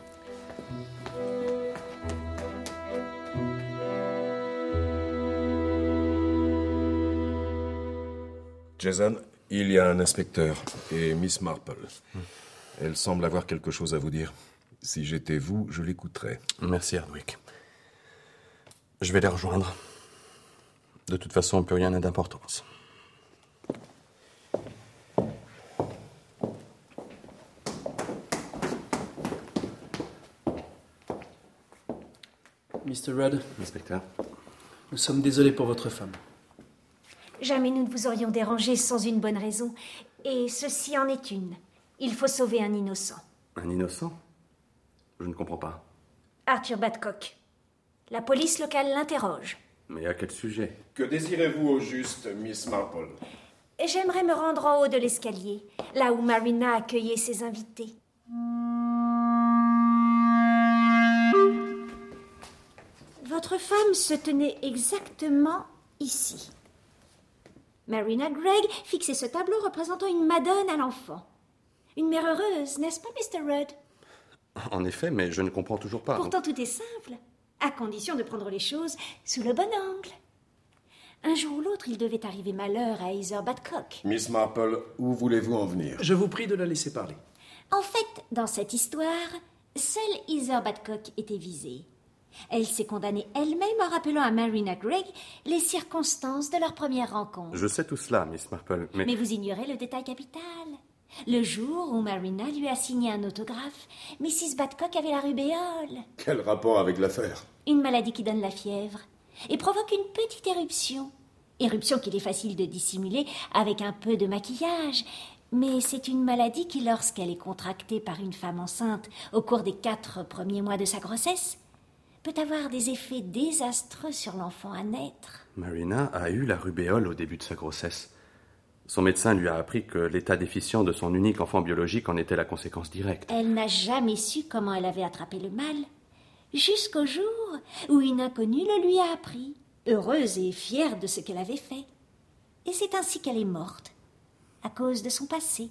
Jason, il y a un inspecteur et Miss Marple. Elle semble avoir quelque chose à vous dire. Si j'étais vous, je l'écouterais. Merci, Hardwick. Je vais les rejoindre. De toute façon, plus rien n'a d'importance. Mr. Rudd. Inspecteur. Nous sommes désolés pour votre femme. Jamais nous ne vous aurions dérangé sans une bonne raison. Et ceci en est une. Il faut sauver un innocent. Un innocent? Je ne comprends pas. Arthur Badcock. La police locale l'interroge. Mais à quel sujet? Que désirez-vous au juste, Miss Marple? J'aimerais me rendre en haut de l'escalier, là où Marina accueillait ses invités. Votre femme se tenait exactement ici. Marina Gregg fixait ce tableau représentant une Madone à l'enfant. Une mère heureuse, n'est-ce pas, Mr. Rudd? En effet, mais je ne comprends toujours pas. Pourtant, tout est simple, à condition de prendre les choses sous le bon angle. Un jour ou l'autre, il devait arriver malheur à Heather Badcock. Miss Marple, où voulez-vous en venir? Je vous prie de la laisser parler. En fait, dans cette histoire, seule Heather Badcock était visée. Elle s'est condamnée elle-même en rappelant à Marina Gregg les circonstances de leur première rencontre. Je sais tout cela, Miss Marple, mais... Mais vous ignorez le détail capital. Le jour où Marina lui a signé un autographe, Mrs. Badcock avait la rubéole. Quel rapport avec l'affaire? Une maladie qui donne la fièvre et provoque une petite éruption. Éruption qu'il est facile de dissimuler avec un peu de maquillage. Mais c'est une maladie qui, lorsqu'elle est contractée par une femme enceinte au cours des 4 premiers mois de sa grossesse, peut avoir des effets désastreux sur l'enfant à naître. Marina a eu la rubéole au début de sa grossesse. Son médecin lui a appris que l'état déficient de son unique enfant biologique en était la conséquence directe. Elle n'a jamais su comment elle avait attrapé le mal, jusqu'au jour où une inconnue le lui a appris, heureuse et fière de ce qu'elle avait fait. Et c'est ainsi qu'elle est morte, à cause de son passé.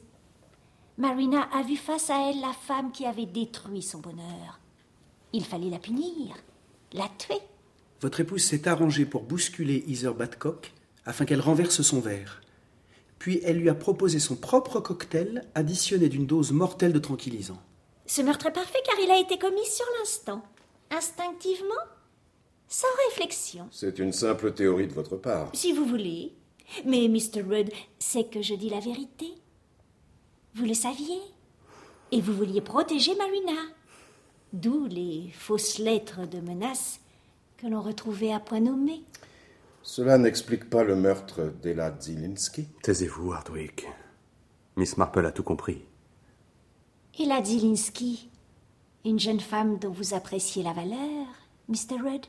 Marina a vu face à elle la femme qui avait détruit son bonheur. Il fallait la punir, la tuer. Votre épouse s'est arrangée pour bousculer Heather Badcock afin qu'elle renverse son verre. Puis elle lui a proposé son propre cocktail additionné d'une dose mortelle de tranquillisant. Ce meurtre est parfait car il a été commis sur l'instant, instinctivement, sans réflexion. C'est une simple théorie de votre part. Si vous voulez. Mais Mr. Rudd sait que je dis la vérité. Vous le saviez. Et vous vouliez protéger Marina. D'où les fausses lettres de menaces que l'on retrouvait à point nommé. Cela n'explique pas le meurtre d'Ella Zielinski. Taisez-vous, Hardwick. Miss Marple a tout compris. Ella Zielinski, une jeune femme dont vous appréciez la valeur, Mr. Rudd.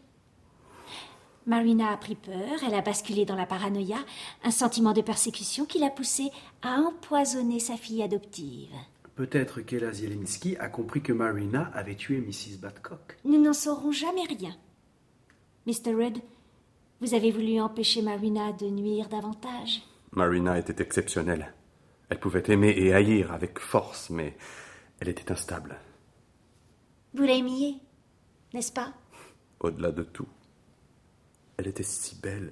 Marina a pris peur, elle a basculé dans la paranoïa, un sentiment de persécution qui l'a poussée à empoisonner sa fille adoptive. Peut-être qu'Ella Zielinski a compris que Marina avait tué Mrs. Badcock. Nous n'en saurons jamais rien. Mr. Rudd, vous avez voulu empêcher Marina de nuire davantage. Marina était exceptionnelle. Elle pouvait aimer et haïr avec force, mais elle était instable. Vous l'aimiez, n'est-ce pas? Au-delà de tout. Elle était si belle.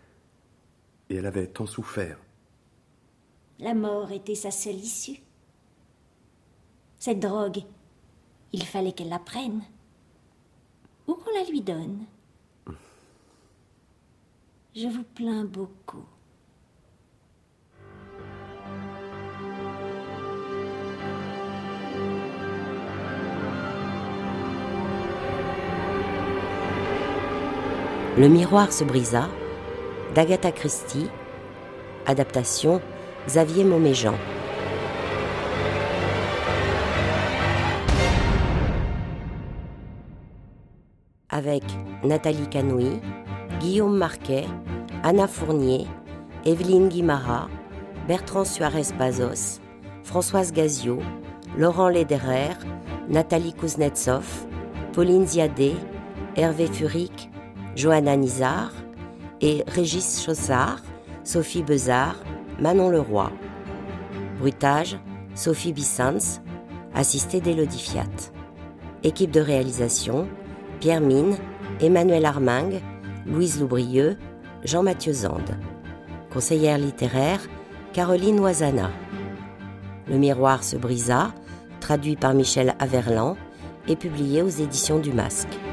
Et elle avait tant souffert. La mort était sa seule issue. Cette drogue, il fallait qu'elle la prenne. Ou qu'on la lui donne. Je vous plains beaucoup. Le miroir se brisa, d'Agatha Christie, adaptation Xavier Mauméjean. Avec Nathalie Canouy, Guillaume Marquet, Anna Fournier, Evelyne Guimara, Bertrand Suarez-Pazos, Françoise Gazio, Laurent Lederer, Nathalie Kuznetsov, Pauline Ziadé, Hervé Furic, Johanna Nizar et Régis Chaussard, Sophie Bezard, Manon Leroy. Bruitage, Sophie Bissens, assistée d'Élodie Fiat. Équipe de réalisation, Pierre Mine, Emmanuel Armingue, Louise Loubrieux, Jean-Mathieu Zande. Conseillère littéraire, Caroline Oisana. Le miroir se brisa, traduit par Michel Averlan et publié aux éditions du Masque.